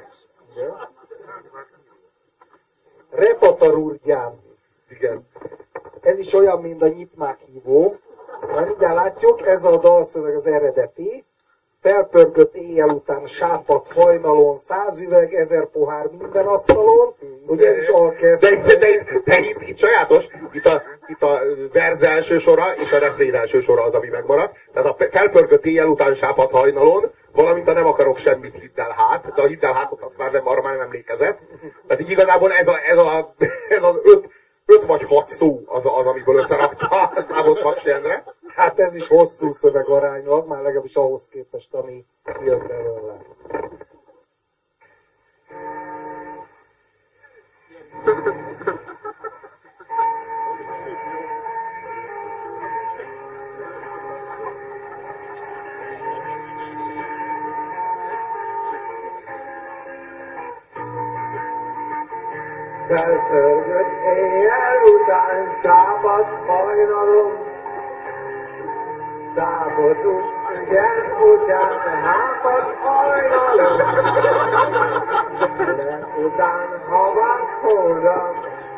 Repatarurgyán. Igen. Ez is olyan, mint a nyitmák hívó. Már mindjárt látjuk, ez a dalszöveg az eredeti. Felpörgött éjjel után sápadt hajnalon, 100 üveg, 1000 pohár minden asztalon. Ugye ez is alkezd. De itt sajátos, itt a verz első sora és a refrén első sora az, ami megmaradt. Tehát a felpörgött éjjel után sápadt hajnalon, valamint a nem akarok semmit, hidd el hát, de a hidd el hátot azt már nem emlékezett. Tehát így igazából ez az 5 vagy 6 szó az, amiből összerakta a számot Paksi Endre. Hát ez is hosszú szöveg aránylag, már legalábbis ahhoz képest, ami jött belőle. Felpörgött éjjel után sápadt hajnalom, támadunk igen után hápadt hajnalom, után havát hódam.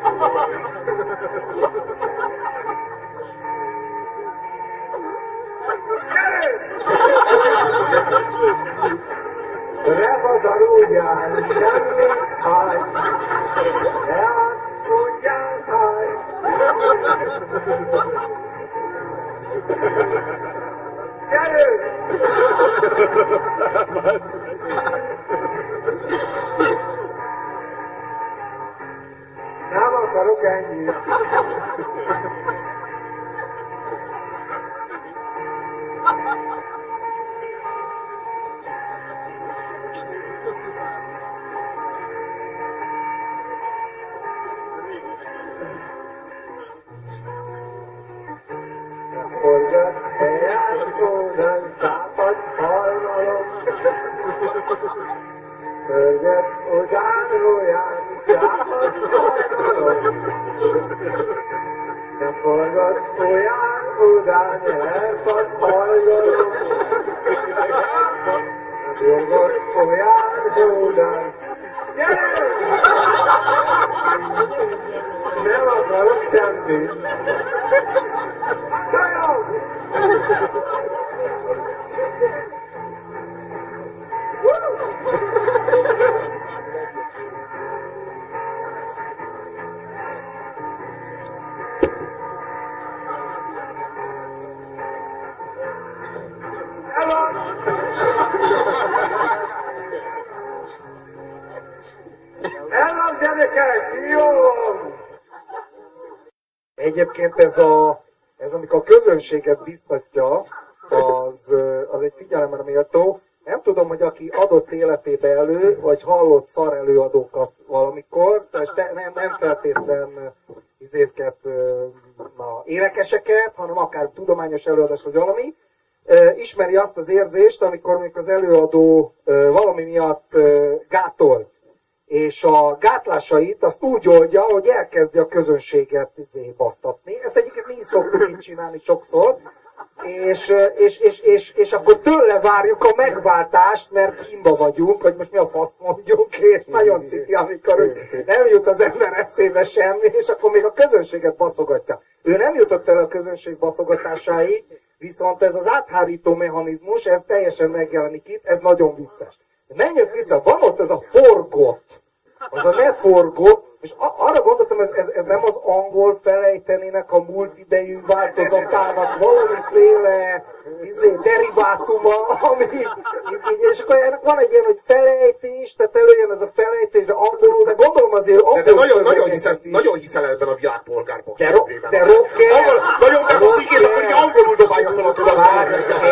Repatarurgyán semmi haj, leát tudján haj. Gyerünk! Nem akarok ennyit. Forgat helyet gózan sápadt hajnalom, Forgat után róján sápadt hajnalom, de forgat olyan után elfadt hajnalom, forgat olyan után. Gyerünk! Nem akarok semmit. Gyerekek, jó! Egyébként ez amikor a közönséget biztatja, az egy figyelemre méltó. Nem tudom, hogy aki adott életébe elő, vagy hallott szar előadókat valamikor, tehát nem feltétlen énekeseket, hanem akár tudományos előadás vagy valami, ismeri azt az érzést, amikor mondjuk az előadó valami miatt gátolt, és a gátlásait azt úgy oldja, hogy elkezdi a közönséget basztatni. Ezt egyébként mi is szoktuk így csinálni sokszor, és akkor tőle várjuk a megváltást, mert kínba vagyunk, hogy most mi a faszt mondjuk, és nagyon ciki, amikor nem jut az ember eszébe semmi, és akkor még a közönséget baszogatja. Ő nem jutott el a közönség baszogatásáig, viszont ez az áthárító mechanizmus, ez teljesen megjelenik itt, ez nagyon vicces. Menjünk vissza, van ott ez a forgott, az a ne forgott, és arra gondoltam, ez nem az angol felejtenének a múlt idejű változatának valamiféle derivátuma, ami, és akkor ennek van egy ilyen, hogy felejtés, tehát előjön ez a felejtés, de angolul, de gondolom azért angol nagyon hiszel ebben a világpolgárban. De rocker... Nagyon meghozik, és akkor így angolul dobálja fel a tudatát.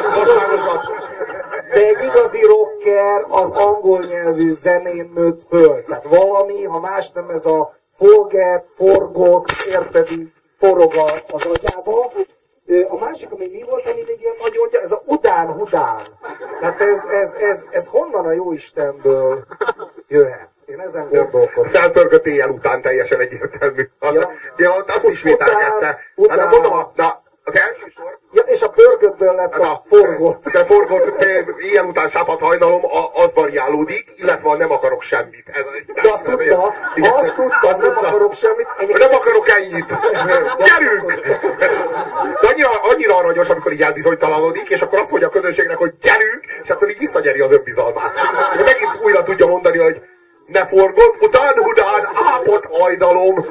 De egy igazi rocker az angol nyelvű zenén nőtt föl. Tehát valami, ha más nem ez a forgott, érted, forog az agyába. A másik, ami mi volt, ami még ilyen nagyon, ez a udán-hudán. Tehát ez honnan a jóistenből jöhet? Én ezen gondolkodom. Felpörgött éjjel után teljesen egyértelmű. Ja, azt ismételgette. Hát mondom, az első sor... Ja, és a pörgöttből lett a forgott. De forgott, ilyen után sápadt hajnalom, az variálódik, illetve nem akarok semmit. De azt tudta, nem akarok semmit. Nem akarok ennyit. Gyerünk! De annyira aranyos, amikor így elbizonytalanodik, és akkor azt mondja a közönségnek, hogy gyerünk, és attól így visszanyeri az önbizalmát. És megint újra tudja mondani, hogy ne forgott, udán, ápott hajnalom.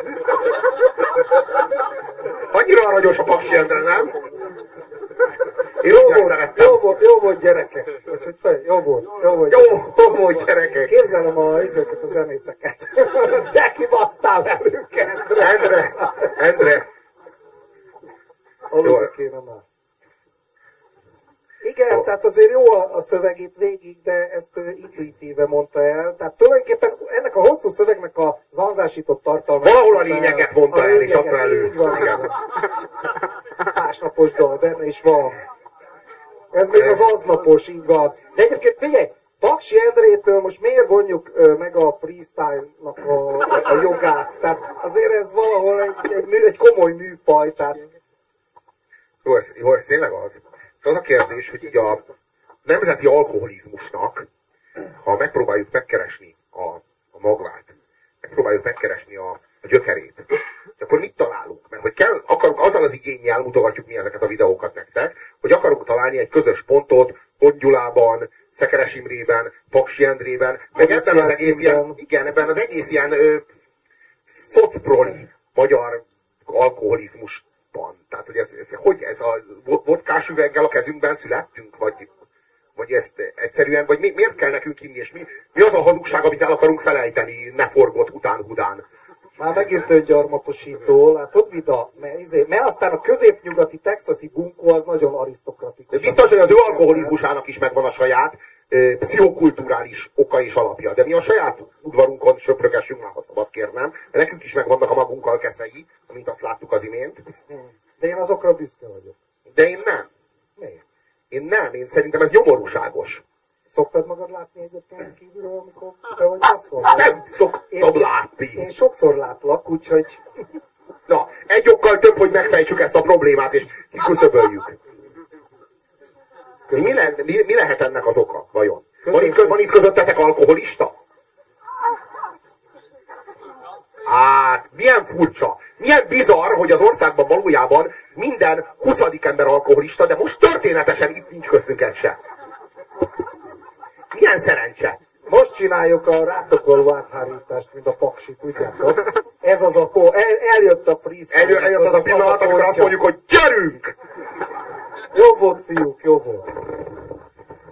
Annyira aranyos a Paksi Endre, nem? Én jó volt gyerekek. Jó volt gyerekek. Képzelem a zenészeket. Te kibasztál velük, Endre. Aludni kéne már. Igen, tehát azért jó a szöveg itt végig, de ezt intuitíve mondta el. Tehát tulajdonképpen ennek a hosszú szövegnek a zanzásított tartalma. Valahol a lényeget mondta el, és adta elő. Másnapos dal, benne is van. Ez még az aznapos, így van. De egyébként figyelj, Paksi Endrétől most miért vonjuk meg a freestyle-nak a jogát? Tehát azért ez valahol egy komoly műfaj. Tehát... Jó, ez tényleg az. Az a kérdés, hogy így a nemzeti alkoholizmusnak, ha megpróbáljuk megkeresni a magvát, megpróbáljuk megkeresni a gyökerét, akkor mit találunk? Mert hogy azzal az igénnyel mutogatjuk mi ezeket a videókat nektek, hogy akarunk találni egy közös pontot Tóth Gyulában, Szekeres Imrében, Paksi Endrében, meg ebben az egész ebben az egész ilyen szocproli magyar alkoholizmus. Tehát, hogy ez a vodkás üveggel a kezünkben születtünk, vagy ezt egyszerűen, vagy miért kell nekünk inni, és mi az a hazugság, amit el akarunk felejteni, ne forgott után-hudán. Már megint öngyarmatosító, látod, Vida? Mert aztán a középnyugati texasi bunkó az nagyon arisztokratikus. Biztos, hogy az ő alkoholizmusának is megvan a saját pszichokulturális oka és alapja. De mi a saját udvarunkon söprögessünk, már ha szabad kérnem. Nekünk is megvannak a magunk alkeszei, amint azt láttuk az imént. De én azokra büszke vagyok. De én nem. Miért? Én nem. Én szerintem ez nyomorúságos. Szoktad magad látni egyébként kívülről, amikor te vagy maszkol? Nem szoktam látni. Én sokszor látlak, úgyhogy... Na, egy okkal több, hogy megfejtsük ezt a problémát, és kiküszöböljük. Mi lehet ennek az oka, vajon? Van itt közöttetek alkoholista? Hát, milyen furcsa. Milyen bizarr, hogy az országban valójában minden 20. ember alkoholista, de most történetesen itt nincs köztünk egy se. Milyen szerencse. Most csináljuk a rátokoló áthárítást, mint a Paksi, tudjátok? Ez az eljött a freestyle. Eljött az a pillanat, amikor azt mondjuk, hogy gyerünk! Jó volt, fiúk, jó volt.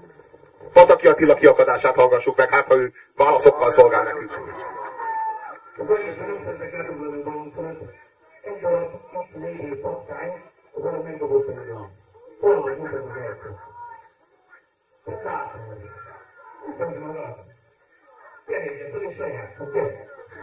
Pataki Attila kiakadását hallgassuk meg, hát ha ő válaszokkal szolgál nekünk. vagyis ha nem szeretek elugolni dolgokat, egy darab most lévő papkány, az arra megdobott engem. Hol vagy, mutat az első. Ezt látom, hogy. Mutasd magad. Gyere, tudod, saját, gyere.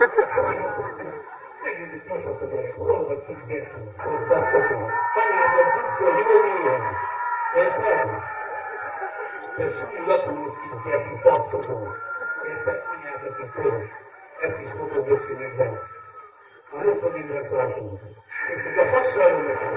Megint itt most azt mondja, hol vagy kis gyertek? Hogy faszokon. Annyiban faszol, jól mélyen. Érted? De semmi latomos kis gyertek faszokon. Érted? Anyátok itt tőle. Ezt is fogom beszélni vele. A rosszad indra tartunk. És itt a faszal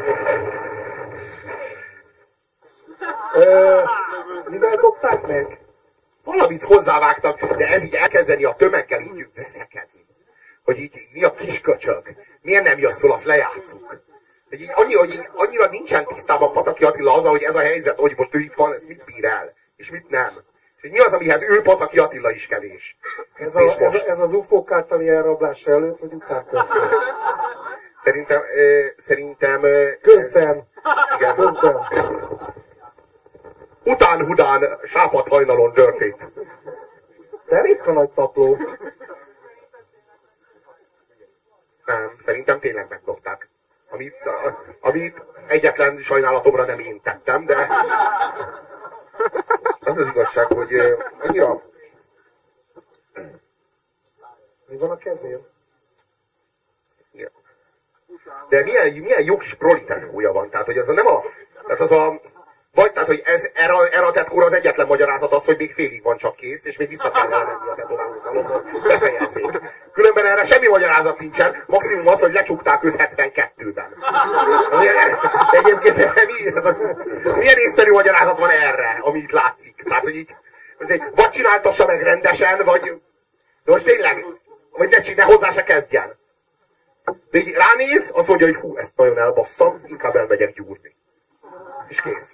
mivel dobták meg? Valamit hozzávágtak, de ez így elkezdeni a tömeggel így veszekedni. Hogy így mi a kisköcsög? Miért nem jössz föl, azt lejátszunk? Hogy így annyira nincsen tisztában Pataki Attila azzal, hogy ez a helyzet, hogy most ő itt van, ez mit bír el, és mit nem. És mi az, amihez ő Pataki Attila is kevés? Ez az UFO-k általi elrablása előtt, vagy után történt? Szerintem... Közben. Igen. Közben. Után-hudán, sápadt hajnalon történt. De ritka nagy tapló. Nem, szerintem tényleg megdobták. Amit egyetlen sajnálatomra nem én tettem, de az az igazság, hogy annyira... Mi van a kezén? De milyen jó kis prolitárkója van, tehát hogy az nem a... Tehát az a... Vagy tehát, hogy erre a tetkóra az egyetlen magyarázat az, hogy még félig van csak kész, és még vissza kell menni a tetoválószalomba, befejezzék. Különben erre semmi magyarázat nincsen, maximum az, hogy lecsukták őt 72-ben. Egyébként milyen észszerű magyarázat van erre, ami itt látszik? Tehát, hogy így, vagy csináltassa meg rendesen, vagy... De most tényleg, vagy ne hozzá se kezdjen. De így ránéz, azt mondja, hogy hú, ezt nagyon elbasztam, inkább elmegyek gyúrni. És kész.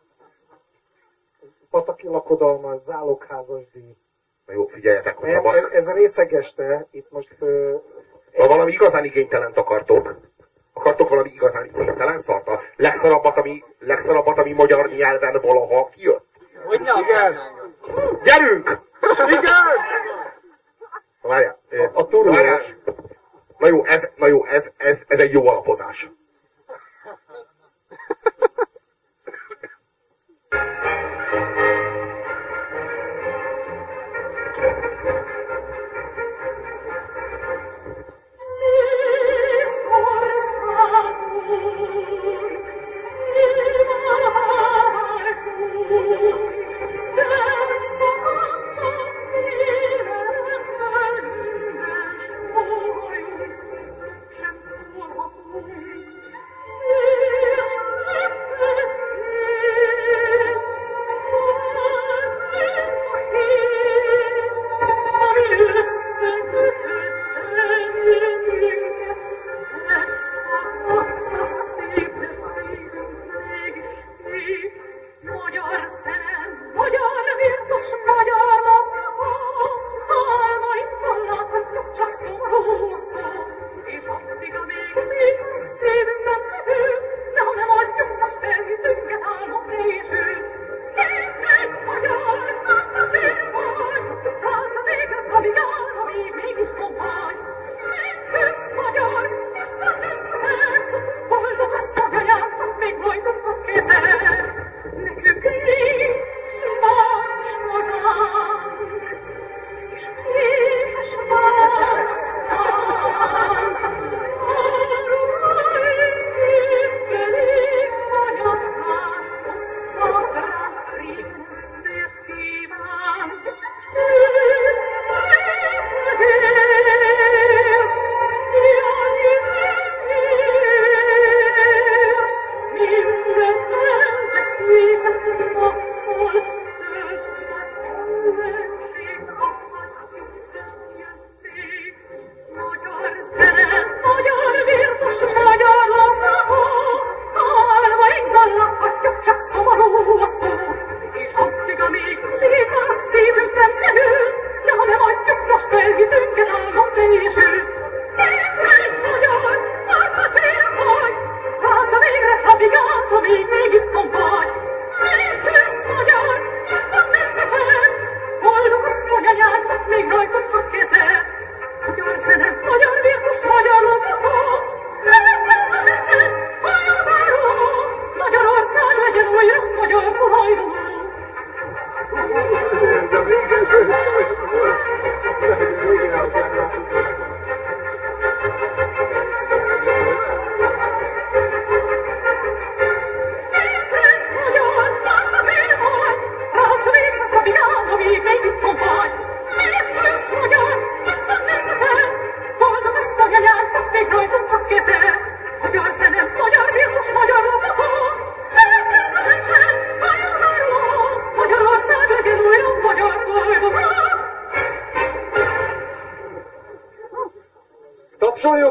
Pataki lakodalmas, zálogházas díj. Na jó, figyeljetek, hogy ez részegeste, itt most... Ha valami igazán igénytelent akartok valami igazán igénytelen szart? A legszarabbat, ami magyar nyelven valaha kijött? Igen. Gyerünk! Igen! Várjál. A turulás. Na jó, ez egy jó alapozás.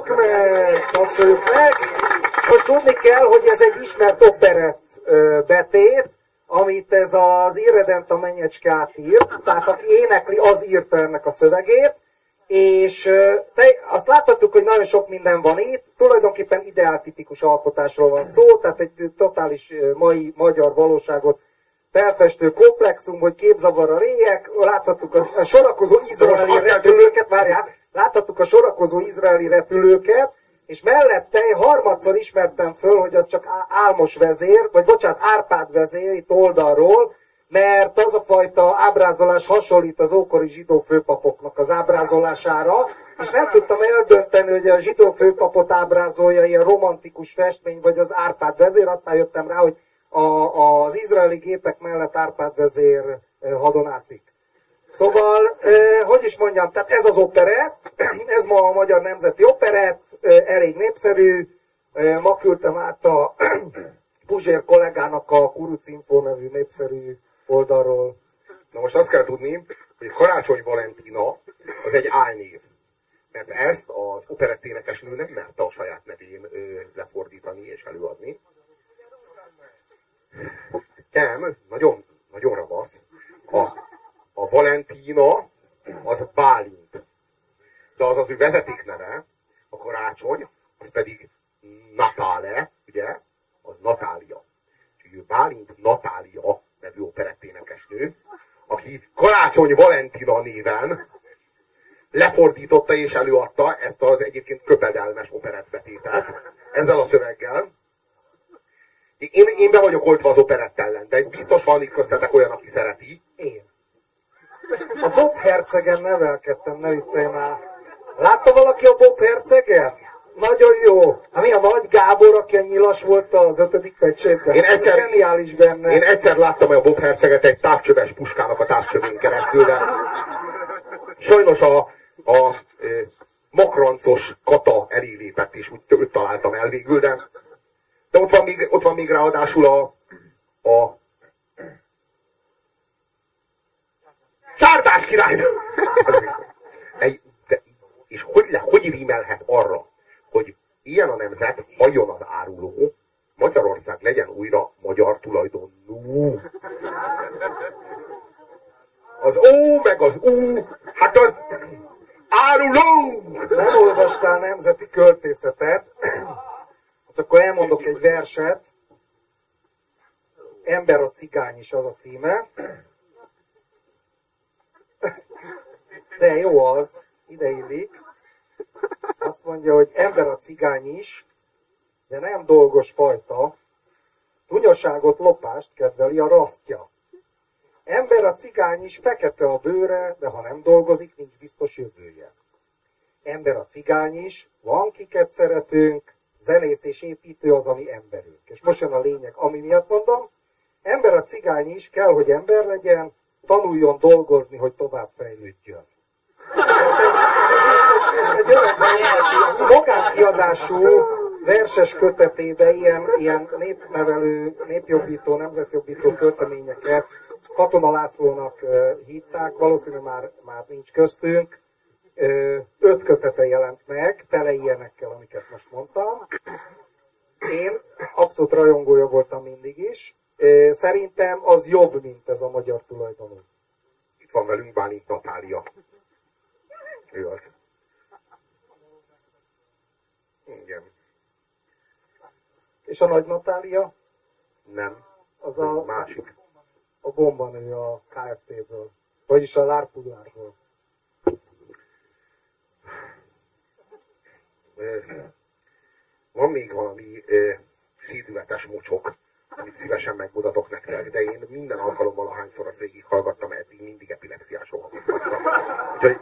Tapsoljuk meg! Most tudni kell, hogy ez egy ismert operett betét, amit ez az Irredenta Menyecskát írt, tehát aki énekli, az írta ennek a szövegét, és azt láthattuk, hogy nagyon sok minden van itt, tulajdonképpen ideáltipikus alkotásról van szó, tehát egy totális mai magyar valóságot felfestő komplexum, hogy képzavar a rélyek, láthattuk a sorakozó izraeli repülőket, láthattuk a sorakozó izraeli repülőket, és mellette harmadszor ismertem föl, hogy az csak Álmos vezér, vagy bocsánat, Árpád vezér itt oldalról, mert az a fajta ábrázolás hasonlít az ókori zsidó főpapoknak az ábrázolására, és nem tudtam eldönteni, hogy a zsidó főpapot ábrázolja ilyen romantikus festmény, vagy az Árpád vezér, aztán jöttem rá, hogy az izraeli gépek mellett Árpád vezér hadonászik. Szóval, hogy is mondjam, tehát ez az operett, ez ma a Magyar Nemzeti Operett, elég népszerű, ma küldtem át a Puzsér kollégának a Kuruc Info nevű népszerű oldalról. Na most azt kell tudni, hogy Karácsony Valentina az egy álnév. Mert ezt az operett énekesnő nem merte a saját nevén lefordítani és előadni. Nem, nagyon, nagyon ravasz. A Valentina az Bálint. De az az ő vezetékneve, a Karácsony, az pedig Natále, ugye? Az Natália. Úgyhogy ő Bálint Natália nevű operetténekesnő, aki Karácsony Valentina néven lefordította és előadta ezt az egyébként köpedelmes operettbetétet ezzel a szöveggel. Én be vagyok oltva az operett ellen, de biztos van itt köztetek olyan, aki szereti. Én. A Bob Hercegen nevelkedtem, ne viccelj már. Látta valaki a Bob Herceget? Nagyon jó. Mi a Nagy Gábor, aki a nyilas volt az 5. pecsétben? Geniális benne. Én egyszer láttam a Bob Herceget egy távcsöves puskának a távcsövén keresztül, de sajnos a makrancos kata elé lépett, és úgy őt találtam el végül, de ott van még ráadásul a Csárdás király! És hogy rímelhet arra, hogy ilyen a nemzet, halljon az áruló, Magyarország legyen újra magyar tulajdonú. Az ó, meg az ú, hát az áruló! Nem olvastál nemzeti költészetet, akkor elmondok egy verset. Ember a cigány is az a címe. De jó az, ide illik. Azt mondja, hogy ember a cigány is, de nem dolgos fajta, tunyaságot, lopást kedveli a rasztja. Ember a cigány is, fekete a bőre, de ha nem dolgozik, nincs biztos jövője. Ember a cigány is, van kiket szeretünk, zenész és építő az, ami emberünk. És most jön a lényeg, ami miatt mondom, ember a cigány is, kell, hogy ember legyen, tanuljon dolgozni, hogy tovább fejlődjön. Ez egy öreg magánkiadású verses kötetében ilyen népnevelő, népjobbító, nemzetjobbító költeményeket Katona Lászlónak hívták, valószínűleg már nincs köztünk. 5 kötete jelent meg, tele ilyenekkel, amiket most mondtam. Én abszolút rajongója voltam mindig is. Szerintem az jobb, mint ez a magyar tulajdonú. Itt van velünk Bálint Natália. Ő az. Igen. És a Nagy Natália? Nem. Az a másik. A bombanő a KFT-ből. Vagyis a Lárpullárból. Van még valami szédületes mocsok, amit szívesen megmutatok nektek, de én minden alkalommal, ahányszor azt végighallgattam, eddig mindig epilepsziások voltam. Úgyhogy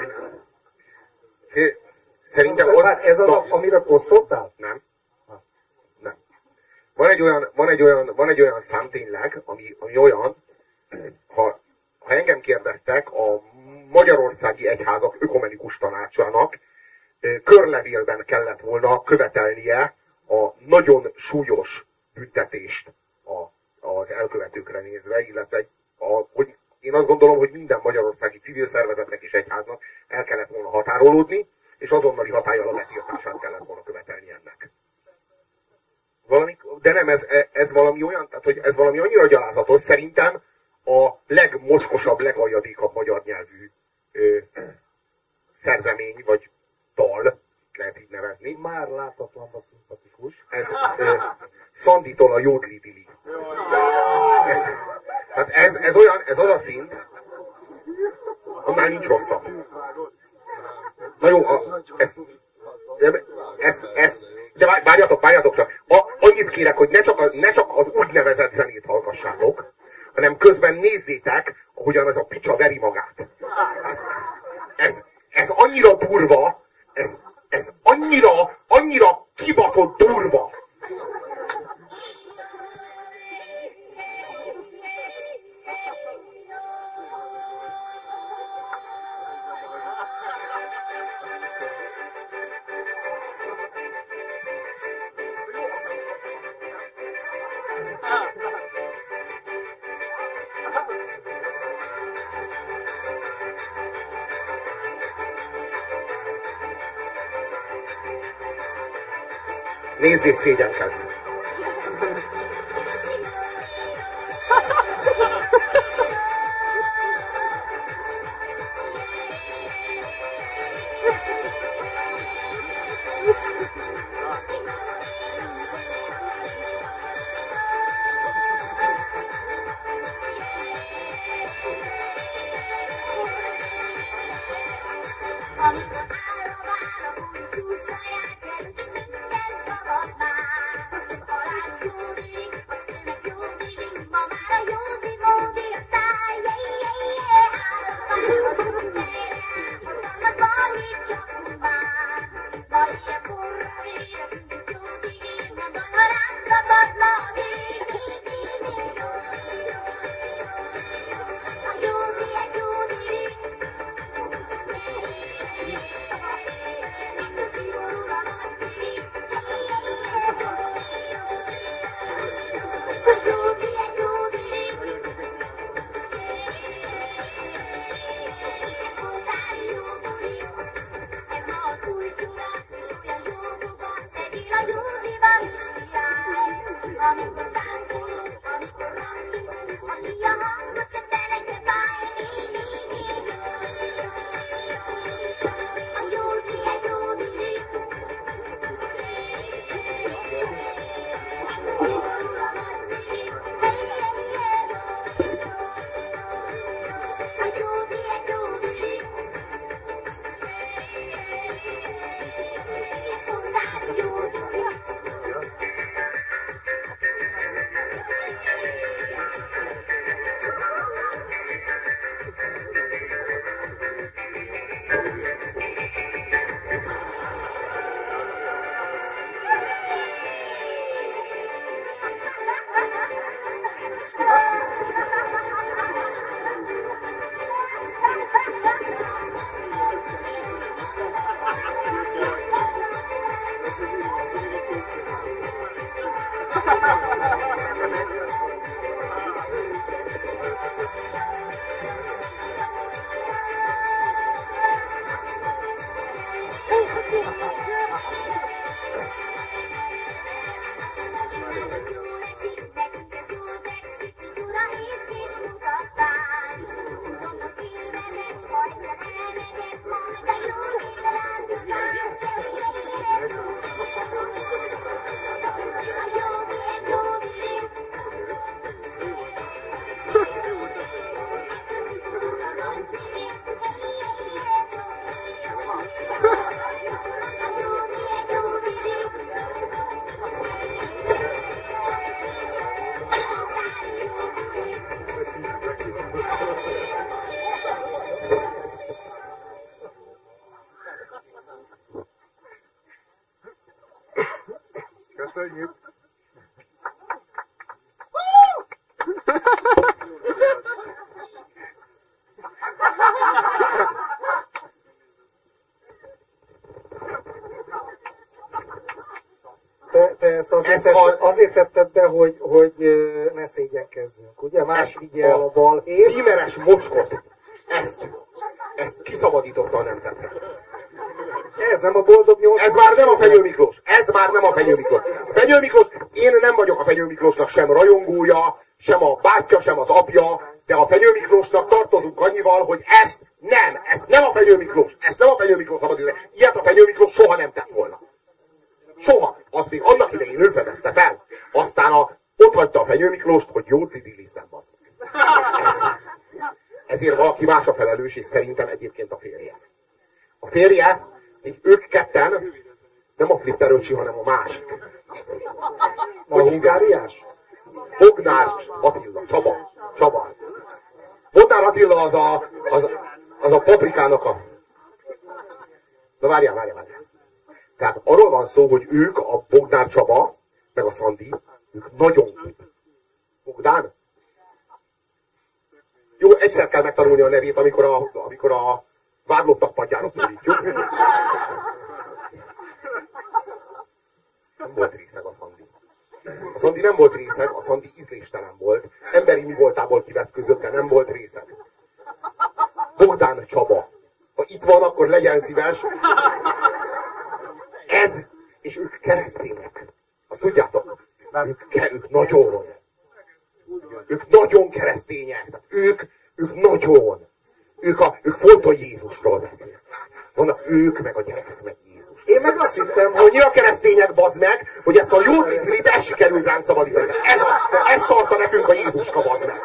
szerintem ez az, amire posztoltál? Nem. Nem. Van egy olyan szám tényleg, ami olyan, ha engem kérdeztek, a Magyarországi Egyházak Ökumenikus Tanácsának körlevélben kellett volna követelnie a nagyon súlyos büntetést az elkövetőkre nézve, illetve hogy én azt gondolom, hogy minden magyarországi civil szervezetnek és egyháznak el kellett volna határolódni, és azonnali hatállyal a betiltását kellett volna követelni ennek. De nem, ez valami olyan, tehát hogy ez valami annyira gyalázatos, szerintem a legmocskosabb, legaljadékabb magyar nyelvű szerzemény, vagy dal, lehet így nevezni. Már láthatatlanban szimpatikus. Ez Szanditól a Jódli Dili. Tehát ez az a szint, annál nincs rosszabb. Na jó, de várjatok csak. Annyit kérek, hogy ne csak az úgynevezett zenét hallgassátok, hanem közben nézzétek, ahogyan ez a picsa veri magát. Ez annyira durva, ez annyira kibaszott durva. Nézzét, szégyenkezz! Köszönjük! Te ezt azért tetted be, hogy ne szégyenkezzünk, ugye? Más vigye el a balhét. Címeres mocskot, ezt kiszabadította a nemzetre. Ez nem a boldog 8. Ez már nem a Fenyő Miklós. Ez már nem a Fenyő Miklós. A Fenyő Miklós, én nem vagyok a Fenyő Miklósnak sem rajongója, sem a bátyja, sem az apja, de a Fenyő Miklósnak tartozunk annyival, hogy ezt nem a Fenyő Miklós. Ezt nem a Fenyő Miklós szabad ide. Ilyet a Fenyő Miklós soha nem tett volna. Soha. Azt még annak idején ő fedezte fel. Aztán ott hagyta a Fenyő Miklóst, hogy jót lidilizzen, bazd. Ezért valaki más a felelős, és szerintem egyébként a férje. A férje, ők ketten, nem a Flipper öcsi, hanem a másik. A hungáriás? Bognár Attila, Csaba. Bognár Attila az a paprikának a... Na várjál. Tehát arról van szó, hogy ők, a Bognár Csaba, meg a Szandi, ők nagyon... Bogdán? Jó, egyszer kell megtanulni a nevét, amikor a vádlottak padjára szólítjuk. Nem volt részeg a Szandi. A Szandi nem volt részeg, a Szandi ízléstelen volt. Emberi mi voltából kivetközött, nem volt részeg. Bogdán Csaba. Ha itt van, akkor legyen szíves. Ez, és ők keresztények. Azt tudjátok? Ők nagyon keresztények. Tehát ők nagyon. Ők folyton Jézusról beszélnek. Vannak ők, meg a gyerekek, meg Jézus. Én meg azt hittem, hogy annyira keresztények, bazd meg, hogy ezt a jó lidlit, ez sikerült ránk szabadítani. Ez szarta nekünk a Jézuska, bazd meg.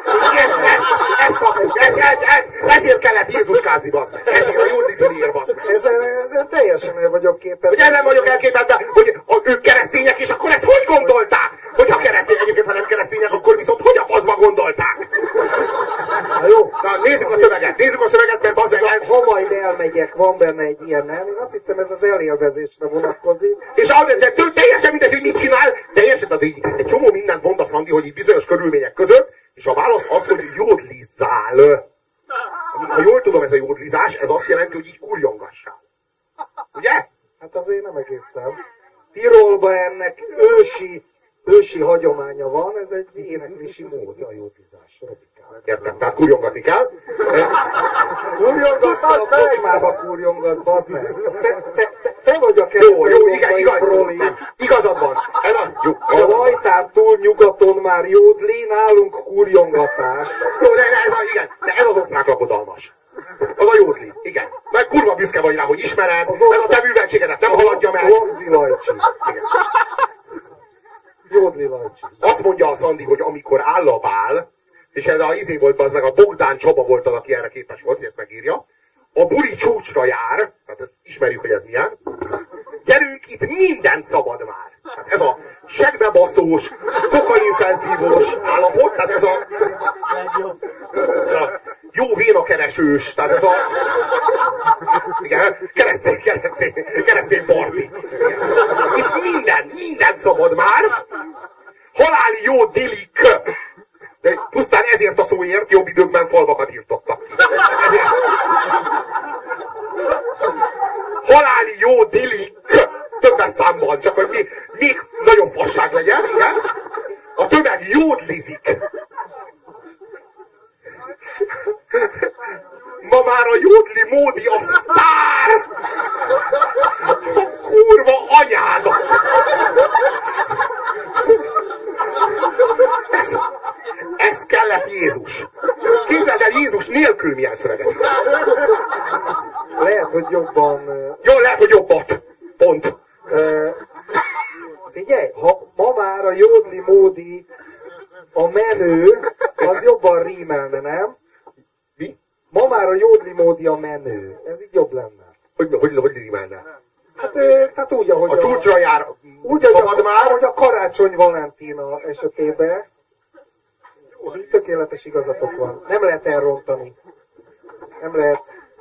Ezért kellett Jézuskázni, bazd meg. Ezért a jó lidliért, bazd meg. Ezen teljesen el vagyok képedve. Hogy nem vagyok elképedve, hogy ők keresztények, és akkor ezt hogy gondolták? Hogyha keresztények, egyébként, ha nem keresztények, akkor viszont hogy a faszba gondolták? Na jó. Na, nézzük a szöveget, mert bazd meg. Ha majd elmegyek, van benne egy ilyen, nem? Én azt hittem, ez az elélvezésre vonatkozik. És de teljesen mindegy, hogy mit csinál, teljesen, egy csomó mindent mond a Szandi, hogy így bizonyos körülmények között, és a válasz az, hogy jódlizzál. Ha jól tudom, ez a jódlizás, ez azt jelenti, hogy így kurjongassál. Ugye? Hát azért nem egészen. Tirolban ennek ősi hagyománya van, ez egy éneklési mód, a jódlizás. Értem, tehát kurjongatni kell. Kurjongatsz, a kocsmába kurjongatsz, bazd meg. Te vagy a Jó, igazad van. A Vajtán túl nyugaton már jódli, nálunk kurjongatás. Jó, igen, de ez az osztrák lakodalmas. Az a jódli, igen. Meg kurva büszke vagy rá, hogy ismered, ez a te műveltségedet nem haladja meg. Lagzi Lajcsi. Jódli Lajcsi. Azt mondja a Szandi, hogy amikor áll a bál, és ez a izé volt, az meg a Bogdán Csaba volt az, aki erre képes volt, hogy ezt megírja, a buli csúcsra jár, tehát ezt ismerjük, hogy ez milyen, gyerünk, itt mindent szabad már. Tehát ez a segbebaszós, kokainfelszívós állapot, tehát ez a jó vénakeresős, tehát ez a igen, keresztény parti. Itt mindent szabad már, haláli jó dilik. De pusztán ezért a szóért jobb időkben falvakat írtottak. Ezért. Haláli jó dilik többes számban, csak hogy még nagyobb fasság legyen, igen? A tömeg jódlizik. Ma már a jódli módi a sztár! A kurva anyádat! Ez kellett Jézus. Képzeld el Jézus nélkül milyen szöveget. Lehet, hogy jobban... Jó, lehet, hogy jobbat. Pont. Figyelj, ha ma már a jódli módi a menő, az jobban rímelne, nem? Mi? Ma már a jódli módi a menő. Ez így jobb lenne. Hogy rímelne? Hát úgy, ahogy a csúcsra jár, úgy, szabad már. Ahogy a Karácsony Valentina esetében. Ez így tökéletes igazatok van. Nem lehet elrontani. Nem lehet.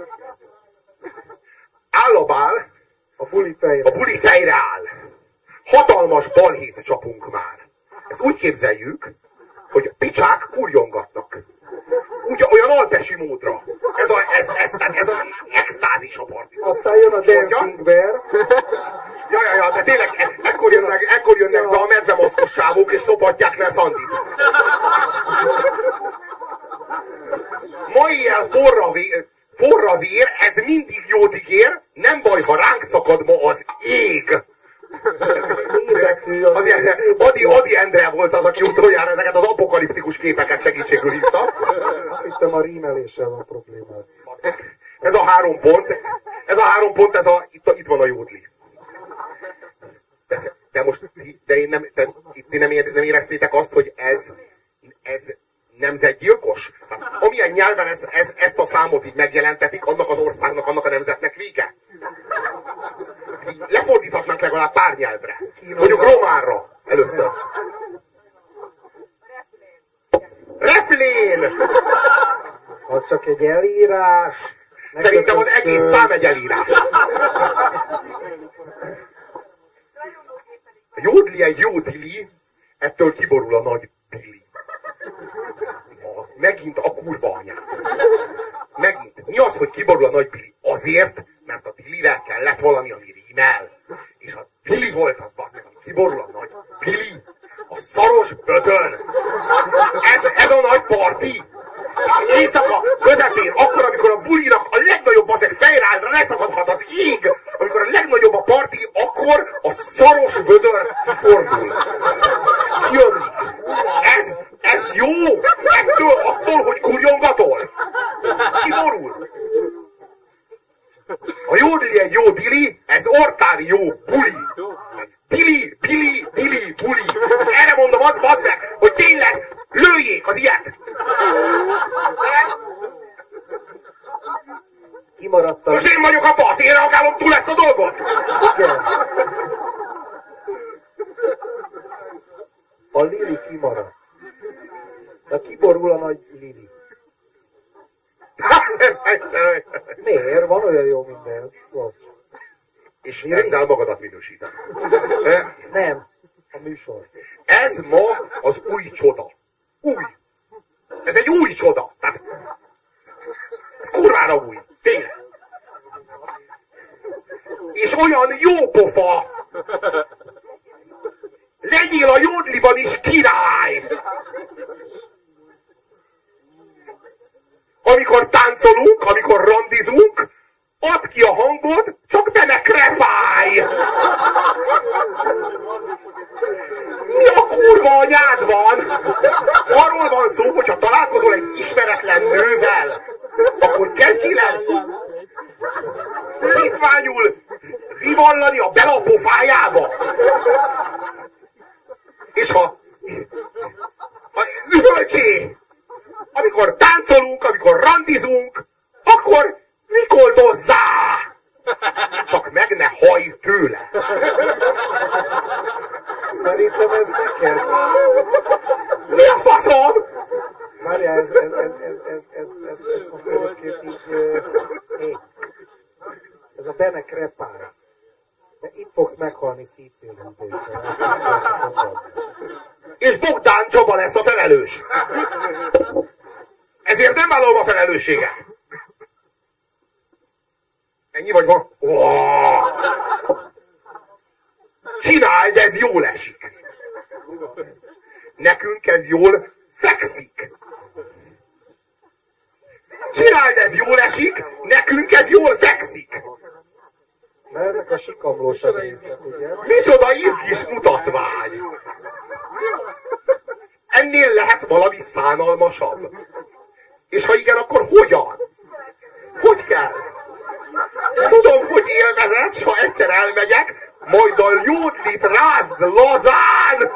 Áll a bál. A buli fejre áll. Hatalmas balhét csapunk már. Ezt úgy képzeljük, hogy a picsák kurjongatnak. Olyan alpesi módra. Ez az extázis a parti. Aztán jön a Dancing Bear. Ja, de tényleg ekkor jönnek be a medvemaszkos sávok, és szopatják le Szandit. Ma ilyen forra vér, ez mindig jót ígér, nem baj, ha ránk szakad ma az ég. Adi Endre volt az, aki utoljára ezeket az apokaliptikus képeket segítségül hívta. Azt hittem, a rímeléssel van problémát. Ez a 3 pont, itt van a jódli. De most, ti nem éreztétek azt, hogy ez nemzetgyilkos? Amilyen nyelven ezt a számot így megjelentetik, annak az országnak, annak a nemzetnek vége. Lefordíthatnak legalább pár nyelvre. Mondjuk románra először. Reflén! Az csak egy elírás. Szerintem az egész szám egy elírás. A jódli egy jódili, ettől kiborul a nagy bili. Megint a kurva anyám. Megint. Mi az, hogy kiborul a nagy bili? Azért, mert a bilire kellett valami, ami rímel. És a bili volt az, meg ami kiborul a nagy bili. A szaros bödön. Ez a nagy parti. Éjszaka közepén, akkor, amikor a bulinak a legnagyobb fejráldra leszakadhat az ég, amikor a legnagyobb a parti, akkor a szaros vödör kifordul. Kijönnik. Ez jó! Attól, hogy kurjongatol. Kiborul. A jódili egy jó dili, ez ortári jó buli. Dili, buli. Erre mondom, bazd meg, hogy tényleg lőjék az ilyet. Kimaradtam. Most én vagyok a fasz, én reagálom túl ezt a dolgot. Igen. A lili kimaradt. De kiborul a nagy lili. Miért? Van olyan jó mindez. És ezzel magadat minősítem. Nem. A műsor. Ez ma az új csoda. Új. Ez egy új csoda. Tehát, ez kurvára új. Tényleg. És olyan jó pofa. Legyél a jódliban is király. Amikor táncolunk, amikor randizunk, add ki a hangod, csak be ne krepálj! Mi a kurva anyád van? Arról van szó, hogyha találkozol egy ismeretlen nővel, akkor kezdjél el hitványul rivallani a belapofájába. És ha üvöltsé! Amikor táncolunk, amikor randizunk, akkor rikoldozzá! Csak meg ne hajj tőle! Szerintem ez neked. Mi a faszom? Várjál, ez most egyébként így... Ez a Bene Krepár. De itt fogsz meghalni szívszélünkésben. És Bogdán Csaba lesz a felelős. Ezért nem vállalom a felelősséget. Ennyi vagy van? Csináld, ez jól esik. Nekünk ez jól fekszik. Csináld, ez jól esik, nekünk ez jól fekszik. Na ezek a sikamlósabb részek, ugye? Micsoda izgis mutatvány. Ennél lehet valami szánalmasabb. És ha igen, akkor hogyan? Hogy kell? Tudom, hogy élvezed, s ha egyszer elmegyek, majd a jódlit rázd lazán!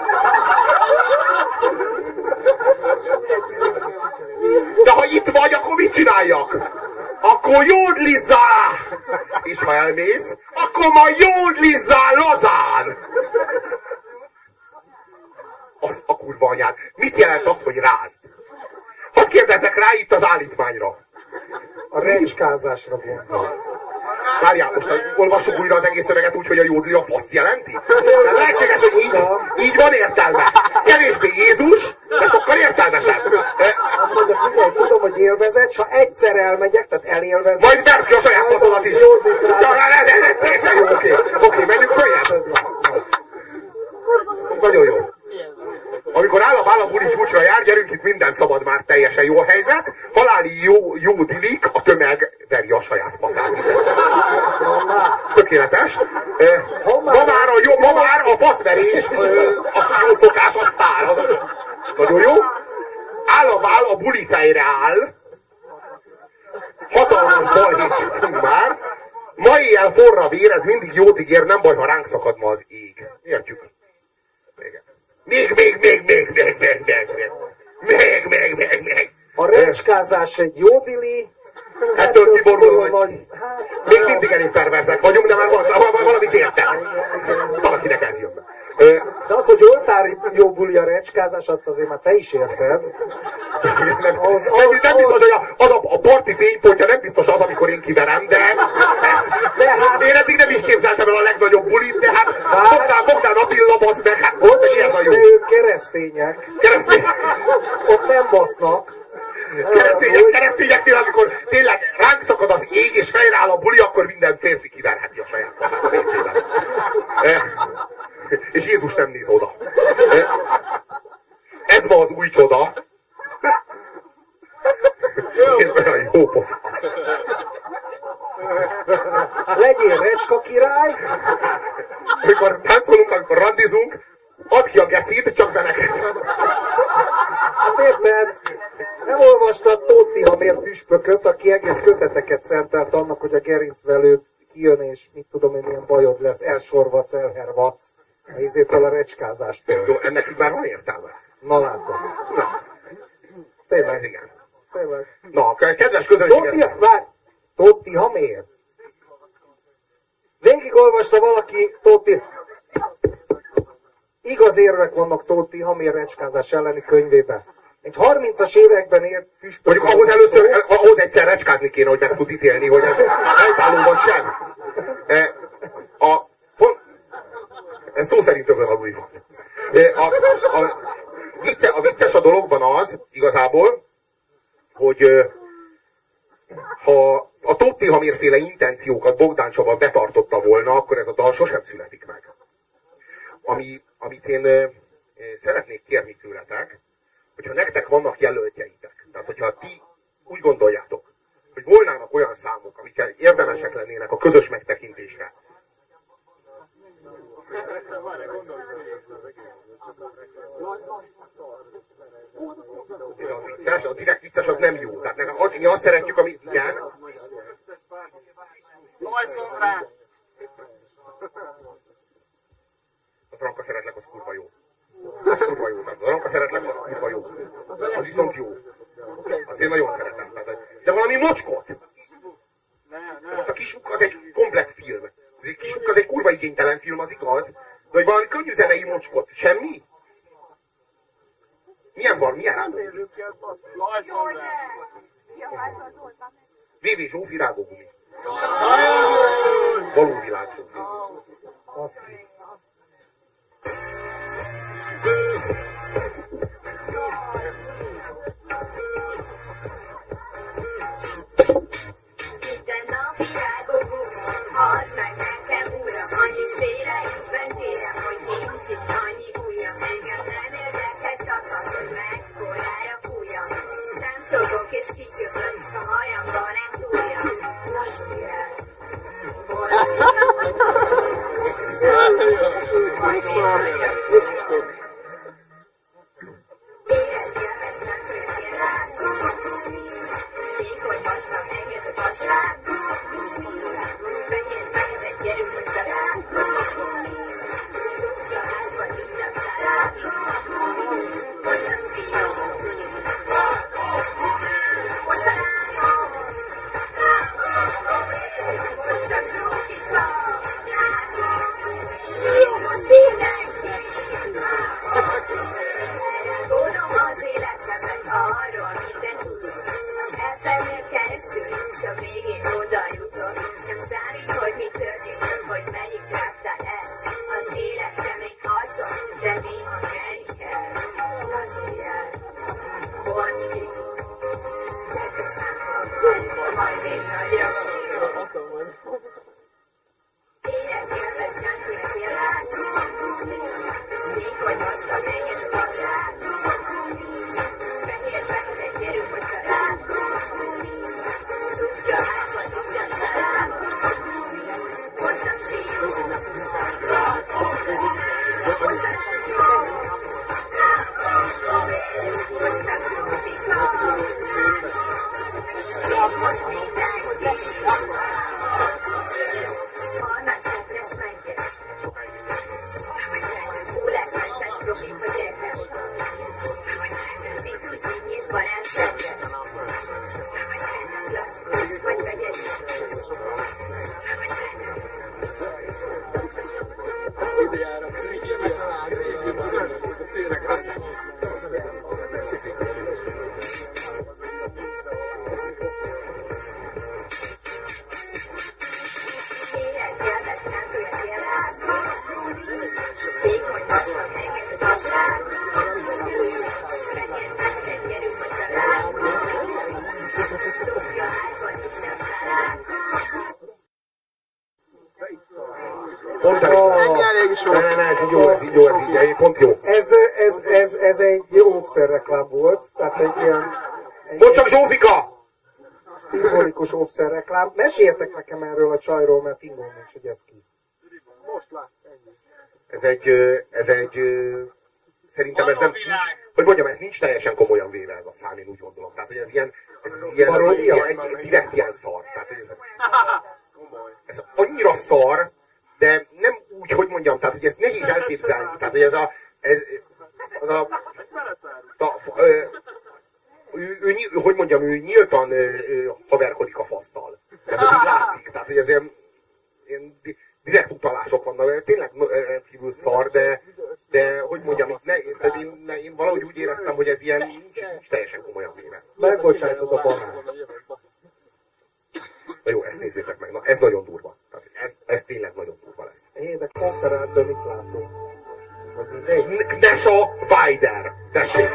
De ha itt vagy, akkor mit csináljak? Akkor jódlizzál! És ha elmész, akkor majd jódlizzál lazán! Az a kurva anyád. Mit jelent az, hogy rázd? Hadd kérdezzek rá itt az állítmányra. A recskázásra gondol. Várjál, most olvassuk újra az egész szöveget úgy, hogy a jódli a faszt jelenti? Nem lehetséges, hogy így van értelme. Kevésbé Jézus, de sokkal értelmesebb. Azt mondja, figyelj, tudom, hogy élvezed, ha egyszer elmegyek, tehát elélvezed. Majd verd ki a saját faszodat is. Ez teljesen jó, oké, menjünk följebb. Nagyon jó. Amikor állam buli csúcsra jár, már, gyerünk, itt minden szabad már, teljesen jó a helyzet. Haláli jó dilik, a tömeg veri a saját faszát. Tökéletes. Ma már a faszverés, a szokás, a sztár. Nagyon jó. Áll a buli fejre áll. Hatalmas balhét csütünk már. Ma éjjel forra vér, ez mindig jót ígér, nem baj, ha ránk szakad ma az ég. Értjük? Még. A recskázás egy jó dili. Ettől kiborulom, hogy még mindig elég perverzek vagyunk, de már valamit értek. Valakinek ez jön be. De az, hogy oltári jó buli a recskázás, azt azért már te is érted. Nem biztos, hogy a parti fénypontja nem biztos az, amikor én kiverem, de hát, én eddig nem is képzeltem el a legnagyobb bulit, de hát Bogdán Attila basz meg, hát ott is ez a jó. Ők keresztények. Ott nem basznak. Keresztényeknél, amikor tényleg ránk szakad az ég, és fejreáll a buli, akkor minden férfi kiverheti a saját faszát a WC-ben. És Jézus nem néz oda. Ez ma az új csoda. Ez olyan jó pofa. Legyél recska király. Amikor táncolunk, amikor randizunk, add ki a gecit, csak be neked. Hát érted? Nem olvastad Tóth Tihamér püspököt, aki egész köteteket szentelt annak, hogy a gerincvelő kijön, és mit tudom én, milyen bajod lesz, elsorvadsz, elhervadsz. Izétől a recskázástól. Jó, ennek így már van értelme. Na látod. Na. Tényleg. Igen. Tényleg. Na, kedves közönséget. Tóth Tihamér. Végigolvasta valaki Tóth Igaz érvek vannak Tóth Tihamér recskázás elleni könyvében. Egy 30-as években ért püspök... Mondjuk ahhoz egyszer recskázni kéne, hogy meg tud ítélni, hogy ez eltálló vagy sem. Ez szó szerint többen alul van. A vicces a dologban az, igazából, hogy ha a Tóth Tihamér-féle intenciókat Bogdán Csaba betartotta volna, akkor ez a dal sosem születik meg. Amit én szeretnék kérni tőletek, hogyha nektek vannak jelöltjeitek, tehát hogyha ti úgy gondoljátok, hogy volnának olyan számok, amikkel érdemesek lennének a közös megtekintésre. Az vicces, a direkt vicces az nem jó. Tehát mi azt szeretjük, ami igen. Az Ranka szeretlek, az kurva jó. Az kurva jó. Az Ranka szeretlek, az kurva jó. Az viszont jó. Azt én nagyon szeretem. De valami mocskot. Most a Kisuk az egy komplex film. A Kisuk az egy kurva igénytelen film, az igaz. De hogy valami könnyű zenei mocskot. Semmi? Milyen van? Milyen rágógumi? VV Zsófi rágógumi. Való világ Zsófi. Add meg nekem, uram, annyiféle ízben kérem, hogy nincs is annyi ujjam. Engem nem érdekel csak az, hogy mekkorára fújjam. Sem csogok és kiköpöm, csak a hajamba nem túljam. Érezni a veszcsán, hogy székony vastag, engedett vasság. Menjen, mehetek, gyerünk össze. Sokja házban iszak szárát. Most a fiam. Most a lányom. Most csak Zsófika. És most mindenki. Tudom az életemet arról minden tudok. Az elfelnél keresztül és a végén oda jutok. Nem számít, hogy mi történt, hogy melyik rágtál el. Az életre még harcol, de néha menni kell. Azért jár, bonts ki. De köszönöm, majd én nagyra fogok. Érezni a veszcsán, hogy félrász. Székony vastag, engedett vasság. Pont elég is volt. Pont jó. Ez egy óvszerreklám volt, tehát egy ilyen... Most csak Zsófika! Szimbolikus óvszerreklám. Meséljetek nekem erről a csajról, mert fingom nincs, hogy ez ki. Most lát, ennyi. Ez egy szerintem ez nem, hogy mondjam, ez nincs teljesen komolyan véve ez a szám, én úgy gondolom. Tehát, hogy ez ilyen direkt ilyen szar. Tehát, ez annyira szar, de nem úgy, hogy mondjam, tehát, hogy ezt nehéz elképzelni. Tehát, hogy hogy mondjam, ő nyíltan haverkodik a fasszal. Tehát ez így látszik. Tehát, hogy ez ilyen direkt utalások vannak. Tényleg rendkívül szar, de hogy mondjam, én valahogy úgy éreztem, hogy ez ilyen nincs teljesen komolyan véve. Megbocsájtod a banán. Na jó, ezt nézzétek meg. Na, ez nagyon durva. Tehát ez tényleg nagyon durva lesz. Hé, de konferáltól mit látunk? Nessa Weider. Tessék!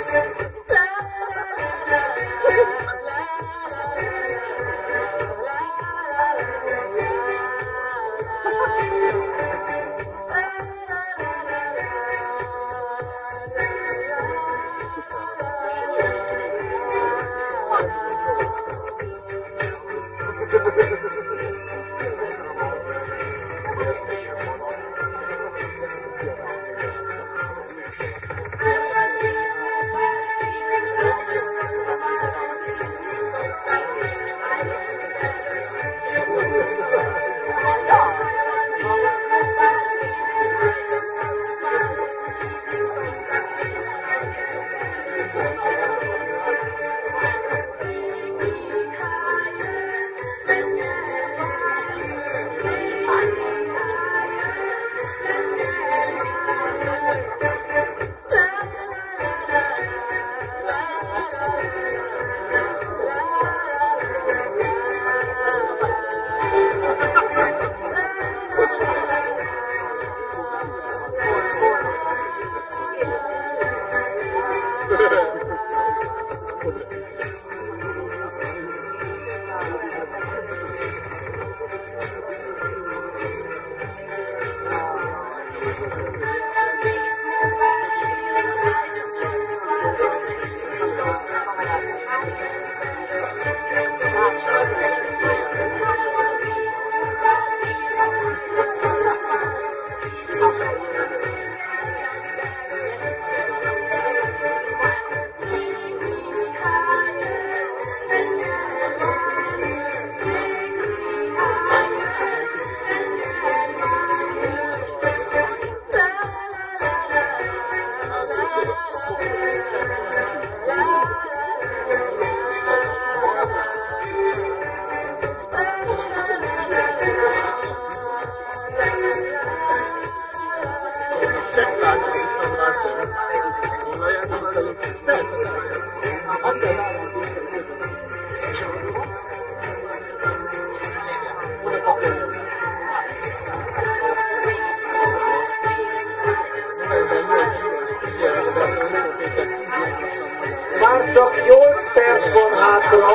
Már csak 8 perc van hátra.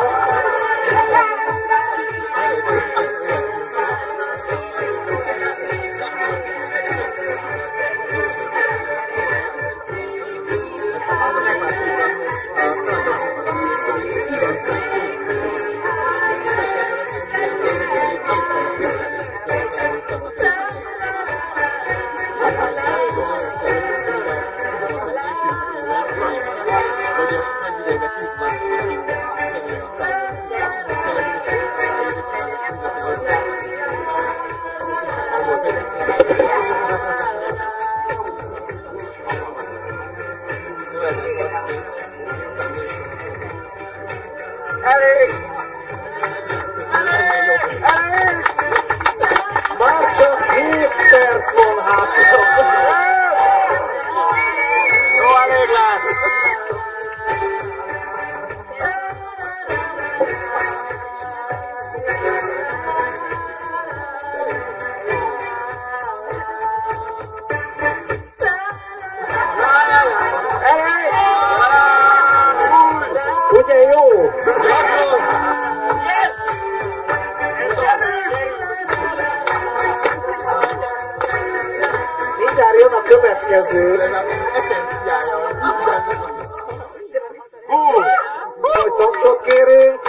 Elég! Elég! Már csak 7 perc van hátra. Jó, elég lesz! következő... Hogy tapsot kérünk.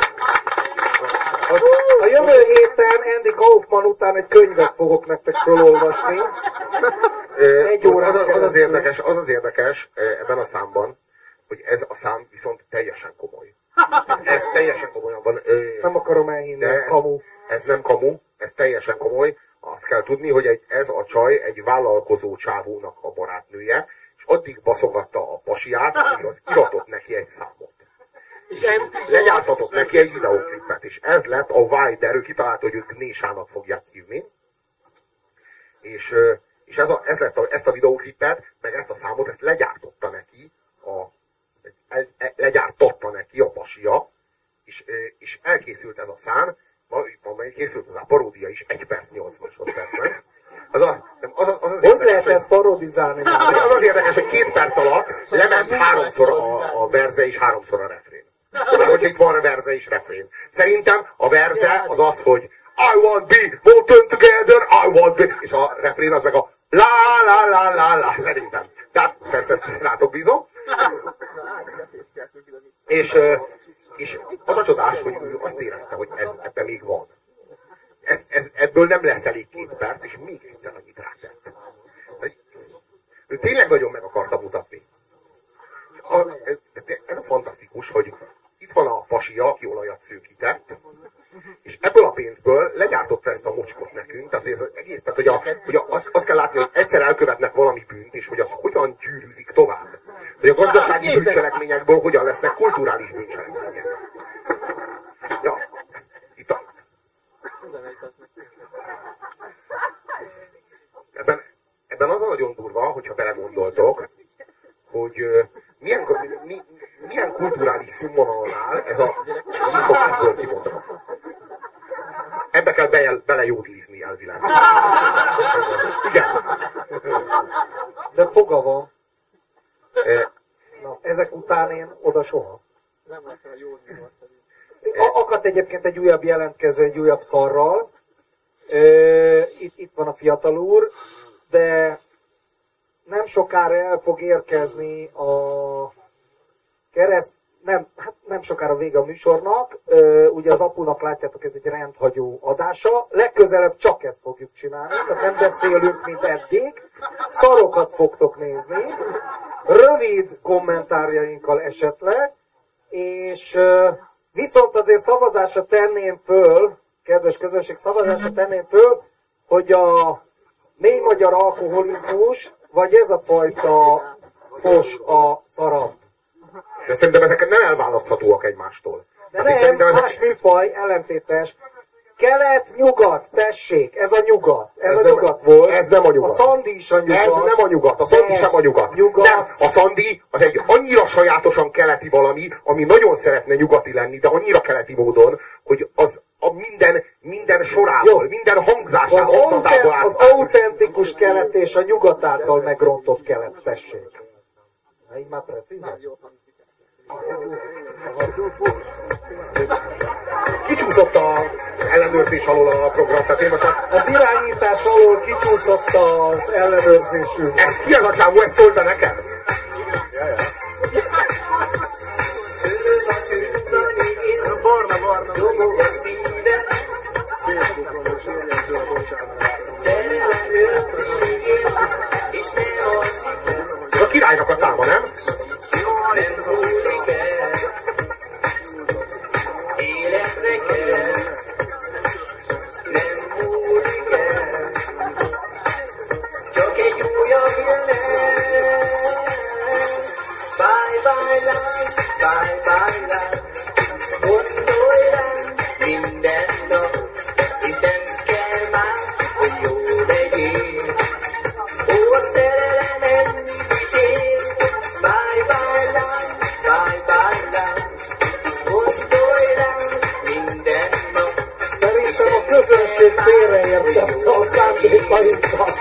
A jövő héten Andy Kaufman után egy könyvet fogok nektek felolvasni. Egy órán az az érdekes ebben a számban, hogy ez a szám viszont teljesen komoly. Ez teljesen komolyan van. Nem akarom elhinni, ez kamu. Ez nem kamu, ez teljesen komoly. Azt kell tudni, hogy ez a csaj egy vállalkozó csávónak a barátnője, és addig baszogatta a pasiát, amíg az iratott neki egy számot. És legyártatott neki egy videóklipet, és ez lett a Wild, erről kitalálta, hogy ők Gnésának fogják hívni. És ezt a videóklipet, meg ezt a számot, ezt legyártotta neki a pasia, és elkészült ez a szám, majd készült az a paródia is 1 perc 8 másodpercben. Hogy lehet ezt parodizálni? Az az érdekes, hogy 2 perc alatt lement 3-szor a verze és 3-szor a refrén. Mert hogyha itt van a verze és refrén. Szerintem a verze az az, hogy I want be, we'll turn together, I want be, és a refrén az meg a la la la la la, szerintem. Tehát persze ezt rátok bízom. És az a csodás, hogy ő azt érezte, hogy ebben még van. Ebből nem lesz elég 2 perc, és még egyszer annyit rátett. Ő tényleg nagyon meg akarta mutatni. Ez a fantasztikus, hogy itt van a pasia, aki olajat szőkített, és ebből a pénzből legyártotta ezt a mocskot nekünk, tehát ez az egész, tehát hogy azt kell látni, hogy egyszer elkövetnek valami bűnt, és hogy az hogyan gyűrűzik tovább. Hogy a gazdasági bűncselekményekből hogyan lesznek kulturális bűncselekmények. Ja, itt ebben az a nagyon durva, hogyha belegondoltok, hogy milyen kulturális színvonalon áll ez a hipokritből kimondom. Ebbe kell belejódlizni elvileg. Igen. De foga van. Na, ezek után én oda soha. Nem lehet a jódni. Akadt egyébként egy újabb jelentkező, egy újabb szarral. Itt van a fiatal úr, de nem sokára el fog érkezni a nem sokára vége a műsornak. Ugye az apunak látjátok, ez egy rendhagyó adása. Legközelebb csak ezt fogjuk csinálni, tehát nem beszélünk, mint eddig. Szarokat fogtok nézni, rövid kommentárjainkkal esetleg, és viszont azért szavazásra tenném föl, kedves közönség, szavazásra tenném föl, hogy a mély magyar alkoholizmus, vagy ez a fajta fos a szarabb. De szerintem ezek nem elválaszthatóak egymástól. De nem, más műfaj, ellentétes. Kelet-nyugat, tessék, ez a nyugat. Ez a nyugat volt. Ez nem a nyugat. A szandi is a nyugat. Ez nem a nyugat. A szandi sem a nyugat. Nem, a szandi az egy annyira sajátosan keleti valami, ami nagyon szeretne nyugati lenni, de annyira keleti módon, hogy az a minden sorával, minden hangzásával. Az autentikus kelet és a nyugat által megrontott kelet, tessék. Na, így már precízen. Kicsúszott az ellenőrzés alól a program, tehát én most az irányítás alól kicsúszott az ellenőrzésünk. Ez ki az a csávó, ezt szólt be nekem? Jajjaj. Barna. Ez a királynak a száma, nem? Félreértette a szándékainkat.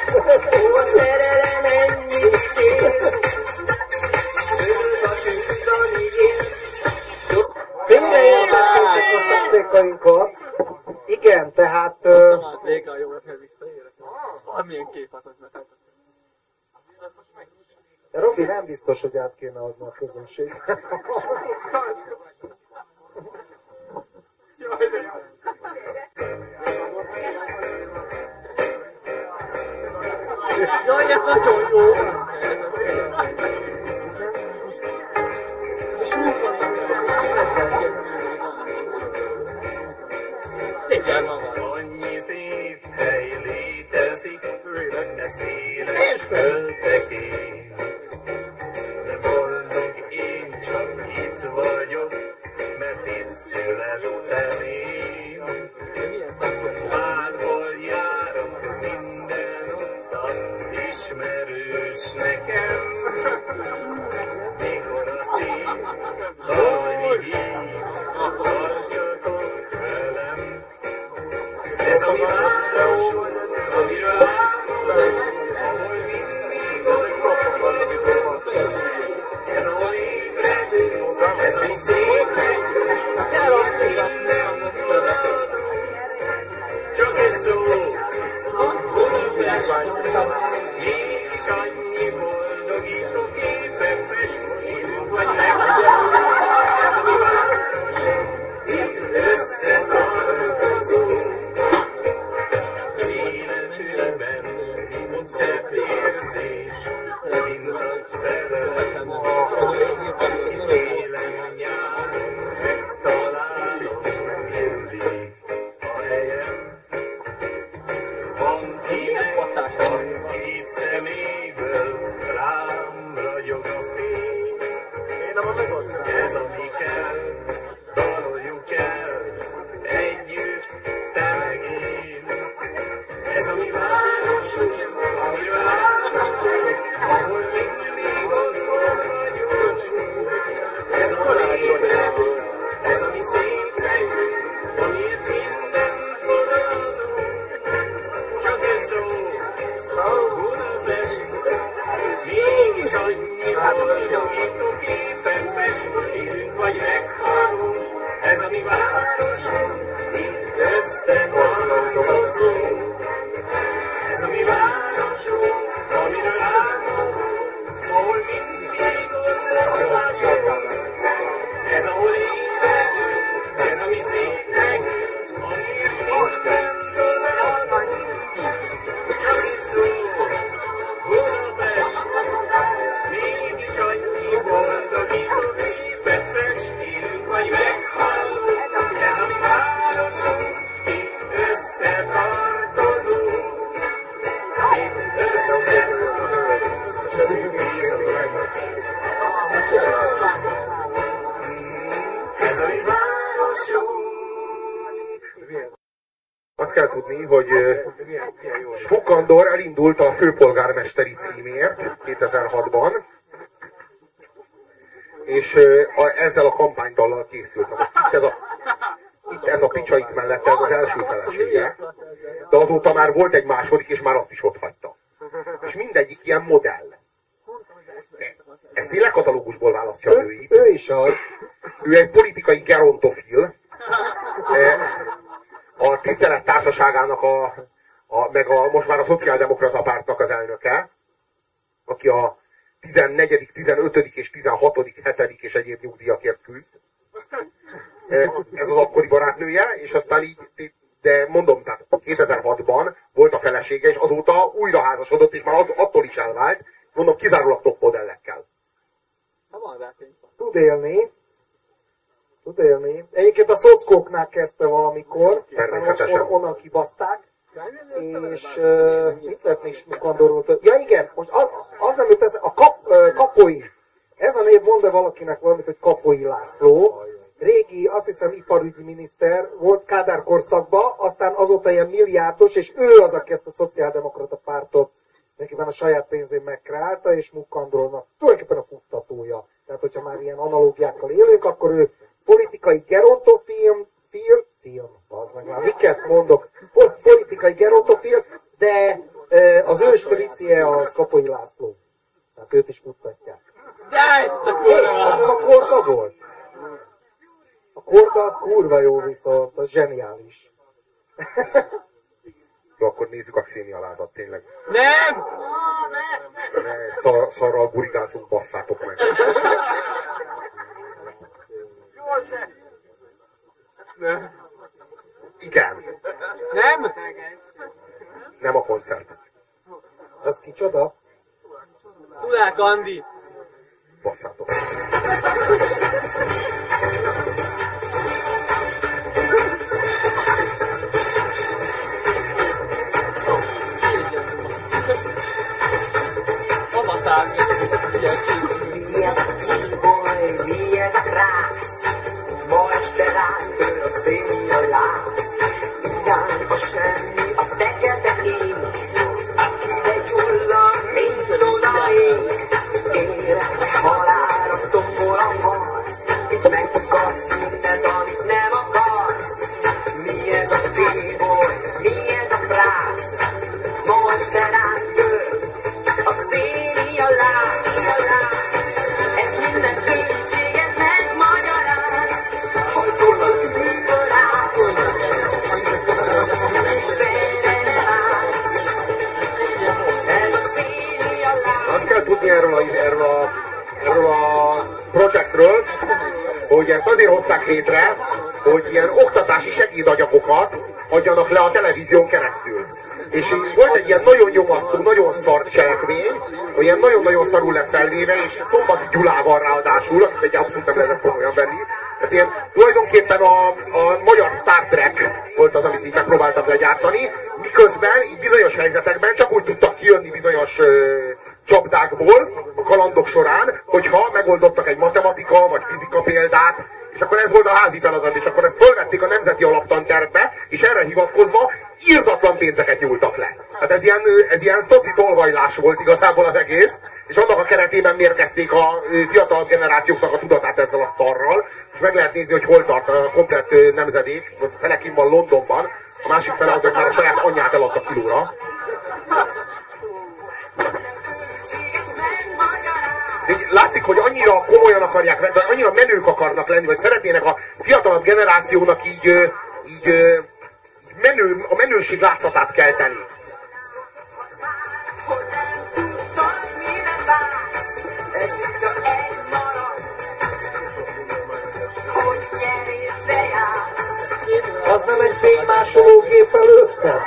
Félreértették a szándékainkat. Igen, tehát... Végre a jó, hogy visszaérek. Milyen kép az, hogy megállt. Robi, nem biztos, hogy át kéne adni a közönség. Jaj, ez nagyon jó! Annyi szép hely létezik, főleg ne széles földekén. De boldog én csak itt vagyok, mert itt születtem én. Bárhol járok, minden utca ismerős nekem. Mikor a szív valami hív, tartsatok velem. Ez a mi város, amiről álmodok, ahol mindig ott vagyok. Ez ahol ébredünk, ez a mi szép helyünk, csak egy szó, Budapest, mégis annyi boldogító képet fest, írunk vagy meg. Ez a mi város, itt összetartozunk. Életünkben mint szebb érzés, mint a szerelem. Itt élem nyáron, megtalálom mindig a helyem. Van kinek a két szeméből rám ragyog a fény. Ez ami kell, daloljuk el együtt, te meg én. Ez a mi városunk, amiről álmodunk, ahol mindig otthon vagyunk. Ez a lényeg, ez a mi szép helyünk, amiért mindent odaadunk. Csak egy szó, Budapest, mégis annyi boldogító képet fest, élünk vagy meghalunk. Ez a mi városunk, itt összetartozunk. Ez a mi városunk, amiről álmodunk, ahol mindig ott vagyunk. Ez ahol ébredünk, ez a mi szép helyünk, amiért mindent odaadunk. Csak egy szó, Budapest, mégis annyi boldogító képet fest, élünk vagy meghalunk. Ez a mi városunk, itt összetartozunk. Itt ez a mi városunk. Azt kell tudni, hogy Spuk Andor elindult a főpolgármesteri címért 2006-ban, és ezzel a kampánydallal készült. Na most itt ez a picsa itt mellette, ez az első felesége, de azóta már volt egy második, és már azt is ott hagyta. És mindegyik ilyen modell. Ezt tényleg katalógusból választja a nőit. Ő is az. Ő egy politikai gerontofil. A Tisztelet Társaságának meg most már a Szociáldemokrata Pártnak az elnöke, aki a 14., 15. és 16., 7. és egyéb nyugdíjakért küzd. Ez az akkori barátnője, és aztán így, de mondom, tehát 2006-ban volt a felesége, és azóta újra házasodott, és már attól is elvált, mondom, kizárólag top modellekkel. Tud élni. Egyébként a szockóknál kezdte valamikor, aztán onnan kibaszták, és mit lett még Spuk Andorról? Ja igen, most az nem jut ez, a Kapoi. Ez a név mond-e valakinek valamit, hogy Kapoi László. Régi, azt hiszem, iparügyi miniszter volt Kádár korszakban, aztán azóta ilyen milliárdos, és ő az, aki ezt a Szociáldemokrata Pártot nekiben a saját pénzén megkreálta, és Spuk Andornak tulajdonképpen a futtatója. Tehát, hogyha már ilyen analógiákkal élünk, akkor ő politikai gerontofilm, az meg már miket mondok, politikai gerontofil, de az őspolicie az Kapoi László. Tehát őt is futtatják. De ezt a kurva! Az nem a Korda volt? A Korda az kurva jó viszont, az zseniális. A akkor nézzük a Xénialázat, tényleg. Nem! Szarral gurigázunk, basszátok meg. Nem. Igen. Nem? Nem a koncert. Az kicsoda? Szulák Andi. Basszátok. Mi ez a krász? Ma este ránk török Xénia láz. Igen, a semmi, a fekete ég, akibe gyullan, mint odaég. Életre halálra tombol a harc, itt megakadsz mindent, amit nem akarsz. Mi ez a téboly, mi ez a krász? Ma este ránk tör a Xénia láz. Ez minden költséget megmagyaráz, hogy szól az űről át, félre nem állsz. Ez a Xénia láz. Azt kell tudni erről a projektről, hogy ezt azért hozták létre, hogy ilyen oktatási segédanyagokat adjanak le a televízión keresztül. És volt egy ilyen nagyon nyomasztó, nagyon szar cselekmény, olyan nagyon-nagyon szarul lett felvéve, és Szombati Gyulával ráadásul, akit egy abszolút nem lehetett komolyan venni. Tehát ilyen tulajdonképpen a magyar Star Trek volt az, amit így megpróbáltak legyártani, miközben így bizonyos helyzetekben csak úgy tudtak kijönni bizonyos csapdákból a kalandok során, hogyha megoldottak egy matematika vagy fizika példát, és akkor ez volt a házi feladat, és akkor ezt fölvették a Nemzeti Alaptantervbe, és erre hivatkozva irdatlan pénzeket nyúltak le. Hát ez ilyen szoci tolvajlás volt igazából az egész, és annak a keretében mérgezték a fiatal generációknak a tudatát ezzel a szarral, és meg lehet nézni, hogy hol tart a komplett nemzedék, vagy felekin van Londonban, a másik fele azok már a saját anyját eladta kilóra. Látszik, hogy annyira komolyan akarják venni, annyira menők akarnak lenni, vagy szeretnének a fiatalabb generációnak így a menőség látszatát kelteni. Az nem egy fénymásoló gép előtte?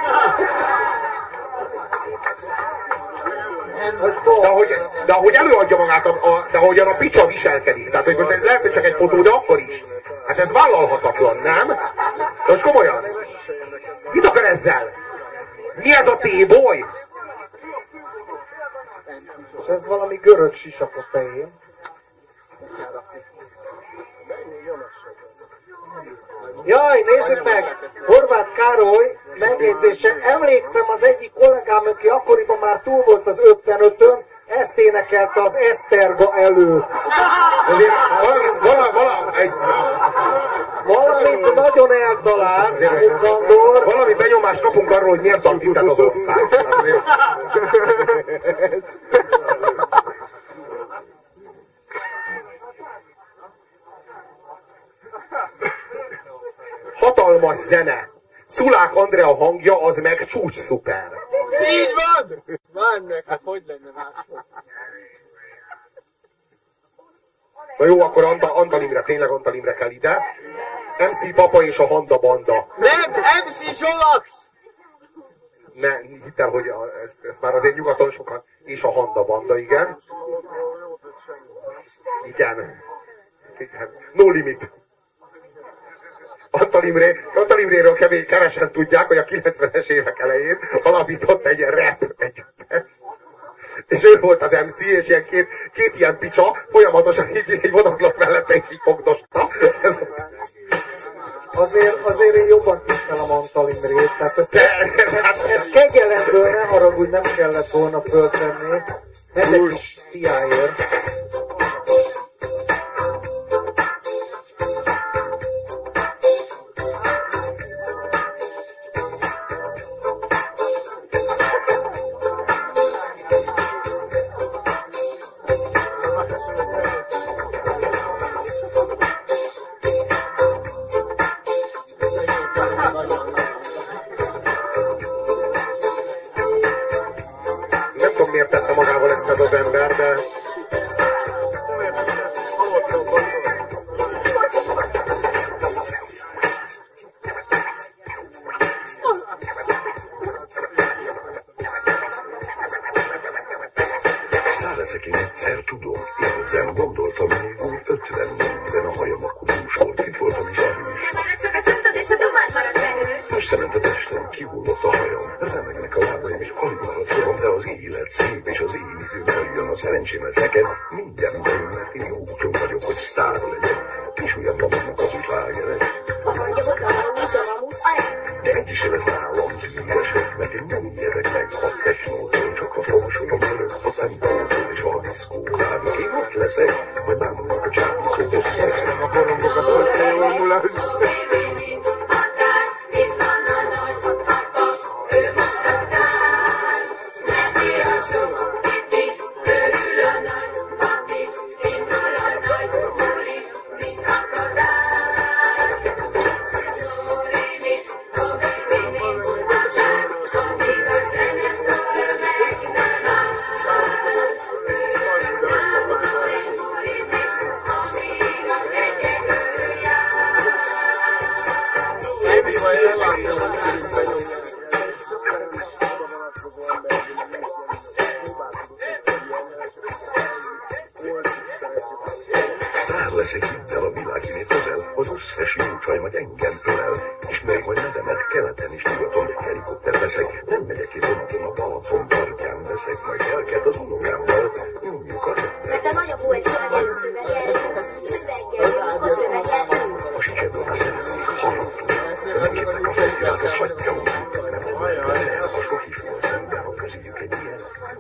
De ahogy előadja magát, de ahogyan a picsa viselkedik, tehát hogy most lehet, hogy csak egy fotó, de akkor is. Hát ez vállalhatatlan, nem? De most komolyan. Mit akar ezzel? Mi ez a T-boy? És ez valami görög sisak a fején. Jaj, nézzük meg! Horváth Károly megjegyzése. Emlékszem az egyik kollégám, aki akkoriban már túl volt az 55-ön, ezt énekelte az Eszterga előtt. Valamit nagyon eltalált, Smukandor. Valami benyomást kapunk arról, hogy miért tart itt ez az ország. Hatalmas zene. Szulák Andrea hangja, az meg csúcs szuper. Így van! Várj meg, hát hogy lenne máshol? Na jó, akkor Antal Imre, tényleg Antal Imre kell ide. MC Papa és a Handa Banda. Nem, MC Zsolax! Ne, hittem, hogy ez már azért nyugaton sokan. És a Handa Banda, igen. Igen. No Limit. Antal Imréről kevesen tudják, hogy a 90-es évek elején alapított egy rap együttes. És ő volt az MC, és ilyen két ilyen picsa folyamatosan így vonaglott mellette, és így fogdosta. Azért én jobban tisztelem Antal Imrét, tehát ezt kegyelemből ne haragudj, nem kellett volna föltenni. Ez egy kis tiáért. kihullott a hajam, remegnek a lábaim, és alig van a fogom, de az élet szép, és az én időben jön a szerencsémet neked. Mindjárt bejön, mert én jó úton vagyok, hogy sztár legyek. Kis ujjabb lapoknak az úgy vágeret. De egy is élet nálam tűnjesek, mert én nem ijedek meg a technótól, csak a fogsorom fölött, a tempótól és a diszkóklának. Én ott leszek, majd bámulnak a csábítót. A korongokat szokta jól mulás. Sztár leszek, hidd el, a világ innét övel, az összes jó csaj majd engem ölel. Ismerj majd nevemet, keleten és nyugaton, helikopter veszek, nem megyek én vonaton, a Balaton partján veszek, majd elkelt az unokámmal, nyomjuk a röptet. Mert a nagyapó egy szövegelő, a szövegelő. A sikerben a szerelmék hallattul, nem képek a fesztivált, a hagyja úgy, nem mondjuk el, a sok is volt szemben, a közéjük egy ilyen.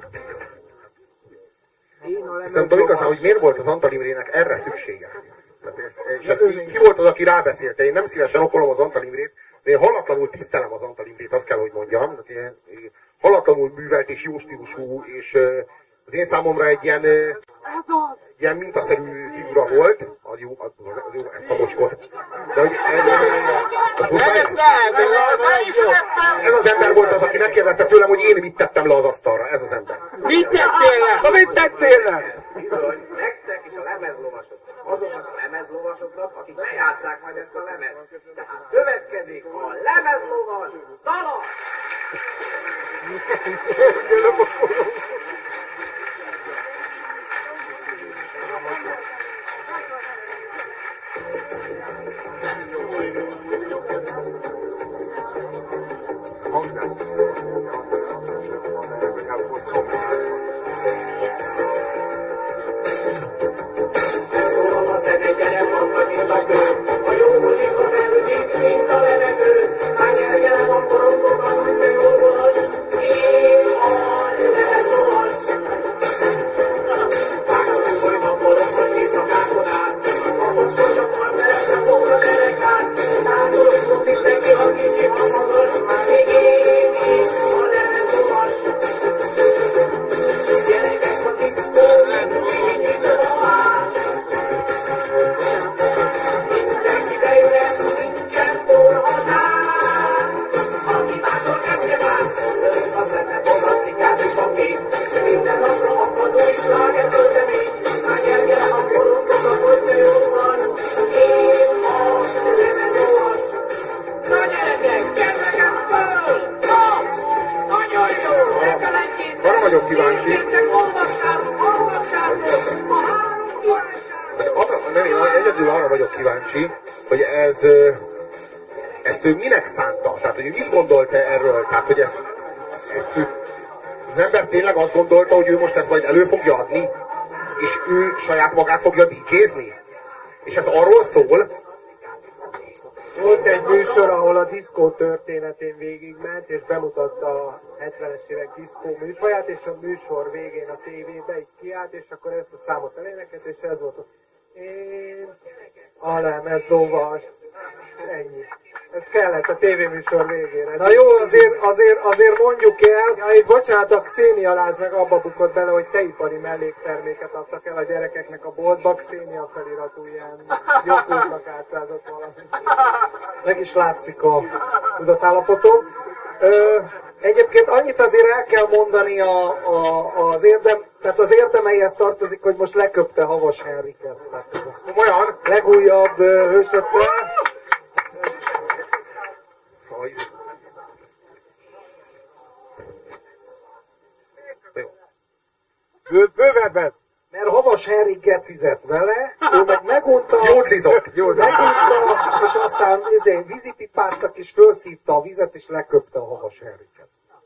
Ezt nem tudom igazán, hogy miért volt az Antal Imrének erre szüksége. És ez ki volt az, aki rábeszélte? Én nem szívesen okolom az Antal Imrét, de én hallatlanul tisztelem az Antal Imrét, azt kell, hogy mondjam. Hallatlanul művelt és jó stílusú, és az én számomra egy ilyen mintaszerű figura volt. Az jó, ezt a mocskot. De hogy ez az ember volt az, aki megkérdezte tőlem, hogy én mit tettem le az asztalra. Ez az ember. Mit tettél le? Mit tettél le? Bizony, nektek és a lemezlovasoknak, azoknak a lemezlovasoknak, akik lejátszák majd ezt a lemezt. Tehát következik a lemezlovas dala! Szólom a zene, gyere, mondta, mint a kő, a jó muzsika elüdik, mint a levegő. Ányelgelem a korongokat, hogy te jól vonas, én a lemezlovas. Vágom, hogy a korongos éjszakákon át, a kapocskod a partnerekre fogja derekát. Táncolunk mindenki, a kicsi, a magas, még én is a lemezlovas. Gyerekek a diszkó, mindig nyitva áll. Mindenki bejöhet, nincsen porhatár. Aki bátor kezdje már, örök a zene, oda cikázik a fény. S minden napra akad új sláger költemény. Ányelgelem a korongokat, hogy te jó vas. Én a lemezlovas. Na gyerekek, kezdekem föl! Nagyon jó, ne felejtjétek! Arra vagyok kíváncsi. Nézzétek, olvassátok! A 3 órását! Nem, én egyedül arra vagyok kíváncsi, hogy ezt ő minek szánta? Tehát, hogy mit gondolta erről? Tehát, hogy ezt az ember tényleg azt gondolta, hogy ő most ezt majd elő fogja adni, és ő saját magát fogja díjkézni? És ez arról szól? Volt egy műsor, ahol a diszkó történetén végigment, és bemutatta a 70-es évek diszkó műfaját, és a műsor végén a tévébe így kiállt, és akkor ezt a számot elénekelt, és ez volt, én a lemezlovas. Ennyi. Ez kellett a tévéműsor végére. Na jó, azért mondjuk el, itt bocsánat, a Xenia Láz meg abba bukott bele, hogy teipari mellékterméket adtak el a gyerekeknek a boltba, Xenia feliratú ilyen jobbultnak átszázott valami. Meg is látszik a tudatállapotom. Egyébként annyit azért el kell mondani tehát az érdemeihez tartozik, hogy most leköpte Havas Henriket. Olyan legújabb hősökkel. Bővebbet. Mert Havas Havas Henrik gecizett vele, ő meg megunta, Jódlizott. és aztán vízipipáztak, és felszívta a vizet, és leköpte a Havas Henriket.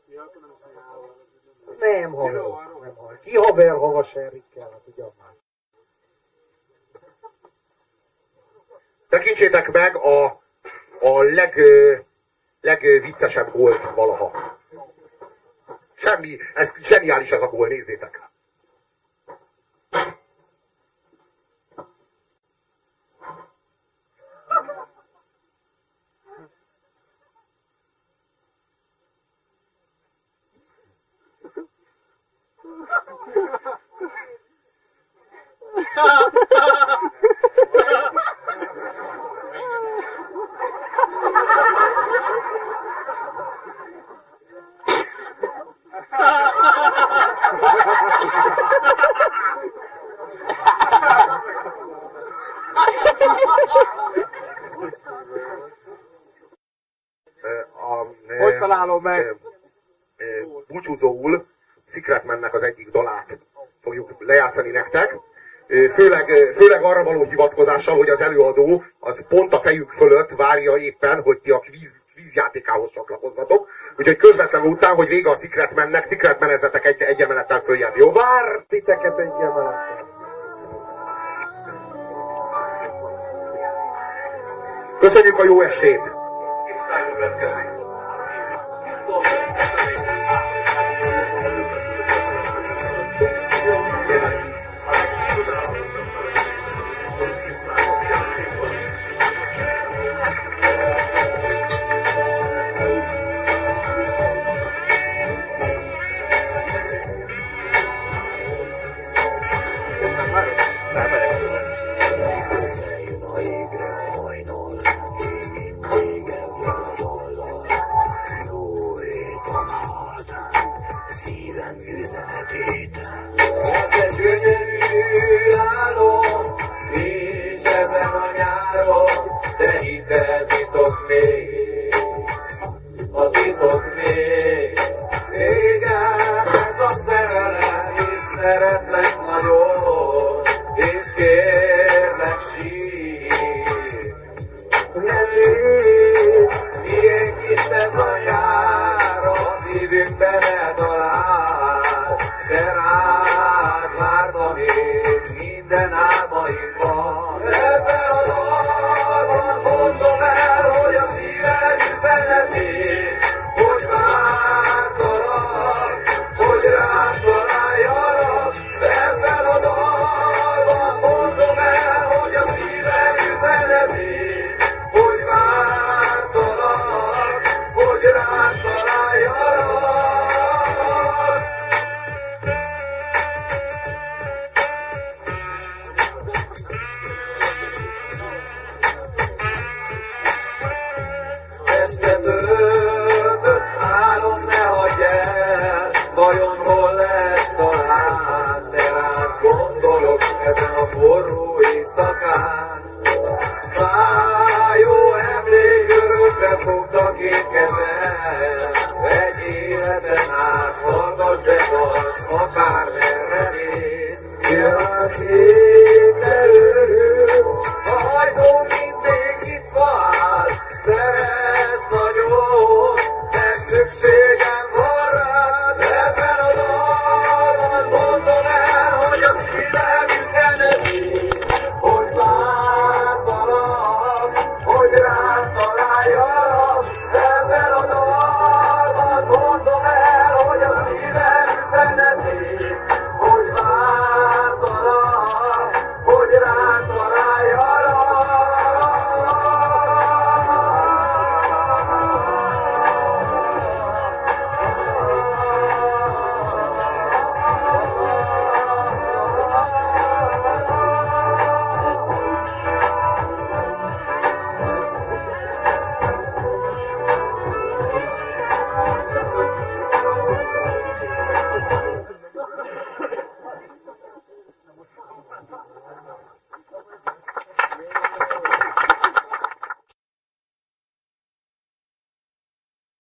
Nem hallok, nem hallok. Ki haver Havas Henrikkel, hát ugyan már. Tekintsétek meg a legviccesebb gólt valaha. Semmi, ez zseniális ez a gól, nézzétek. Hogy találom meg? Búcsúzóul Secretmannek az egyik dalát fogjuk lejátszani nektek. Főleg arra való hivatkozással, hogy az előadó az pont a fejük fölött várja éppen, hogy ti a kvízjátékához csatlakozzatok. Úgyhogy közvetlenül után, hogy vége a Secretmannek, Secretmanezzetek egy emelettel följebb, jó? Vár titeket egy emelettel. Köszönjük a jó estét! Akármerre néz, jön a hét, de örül, a hajtó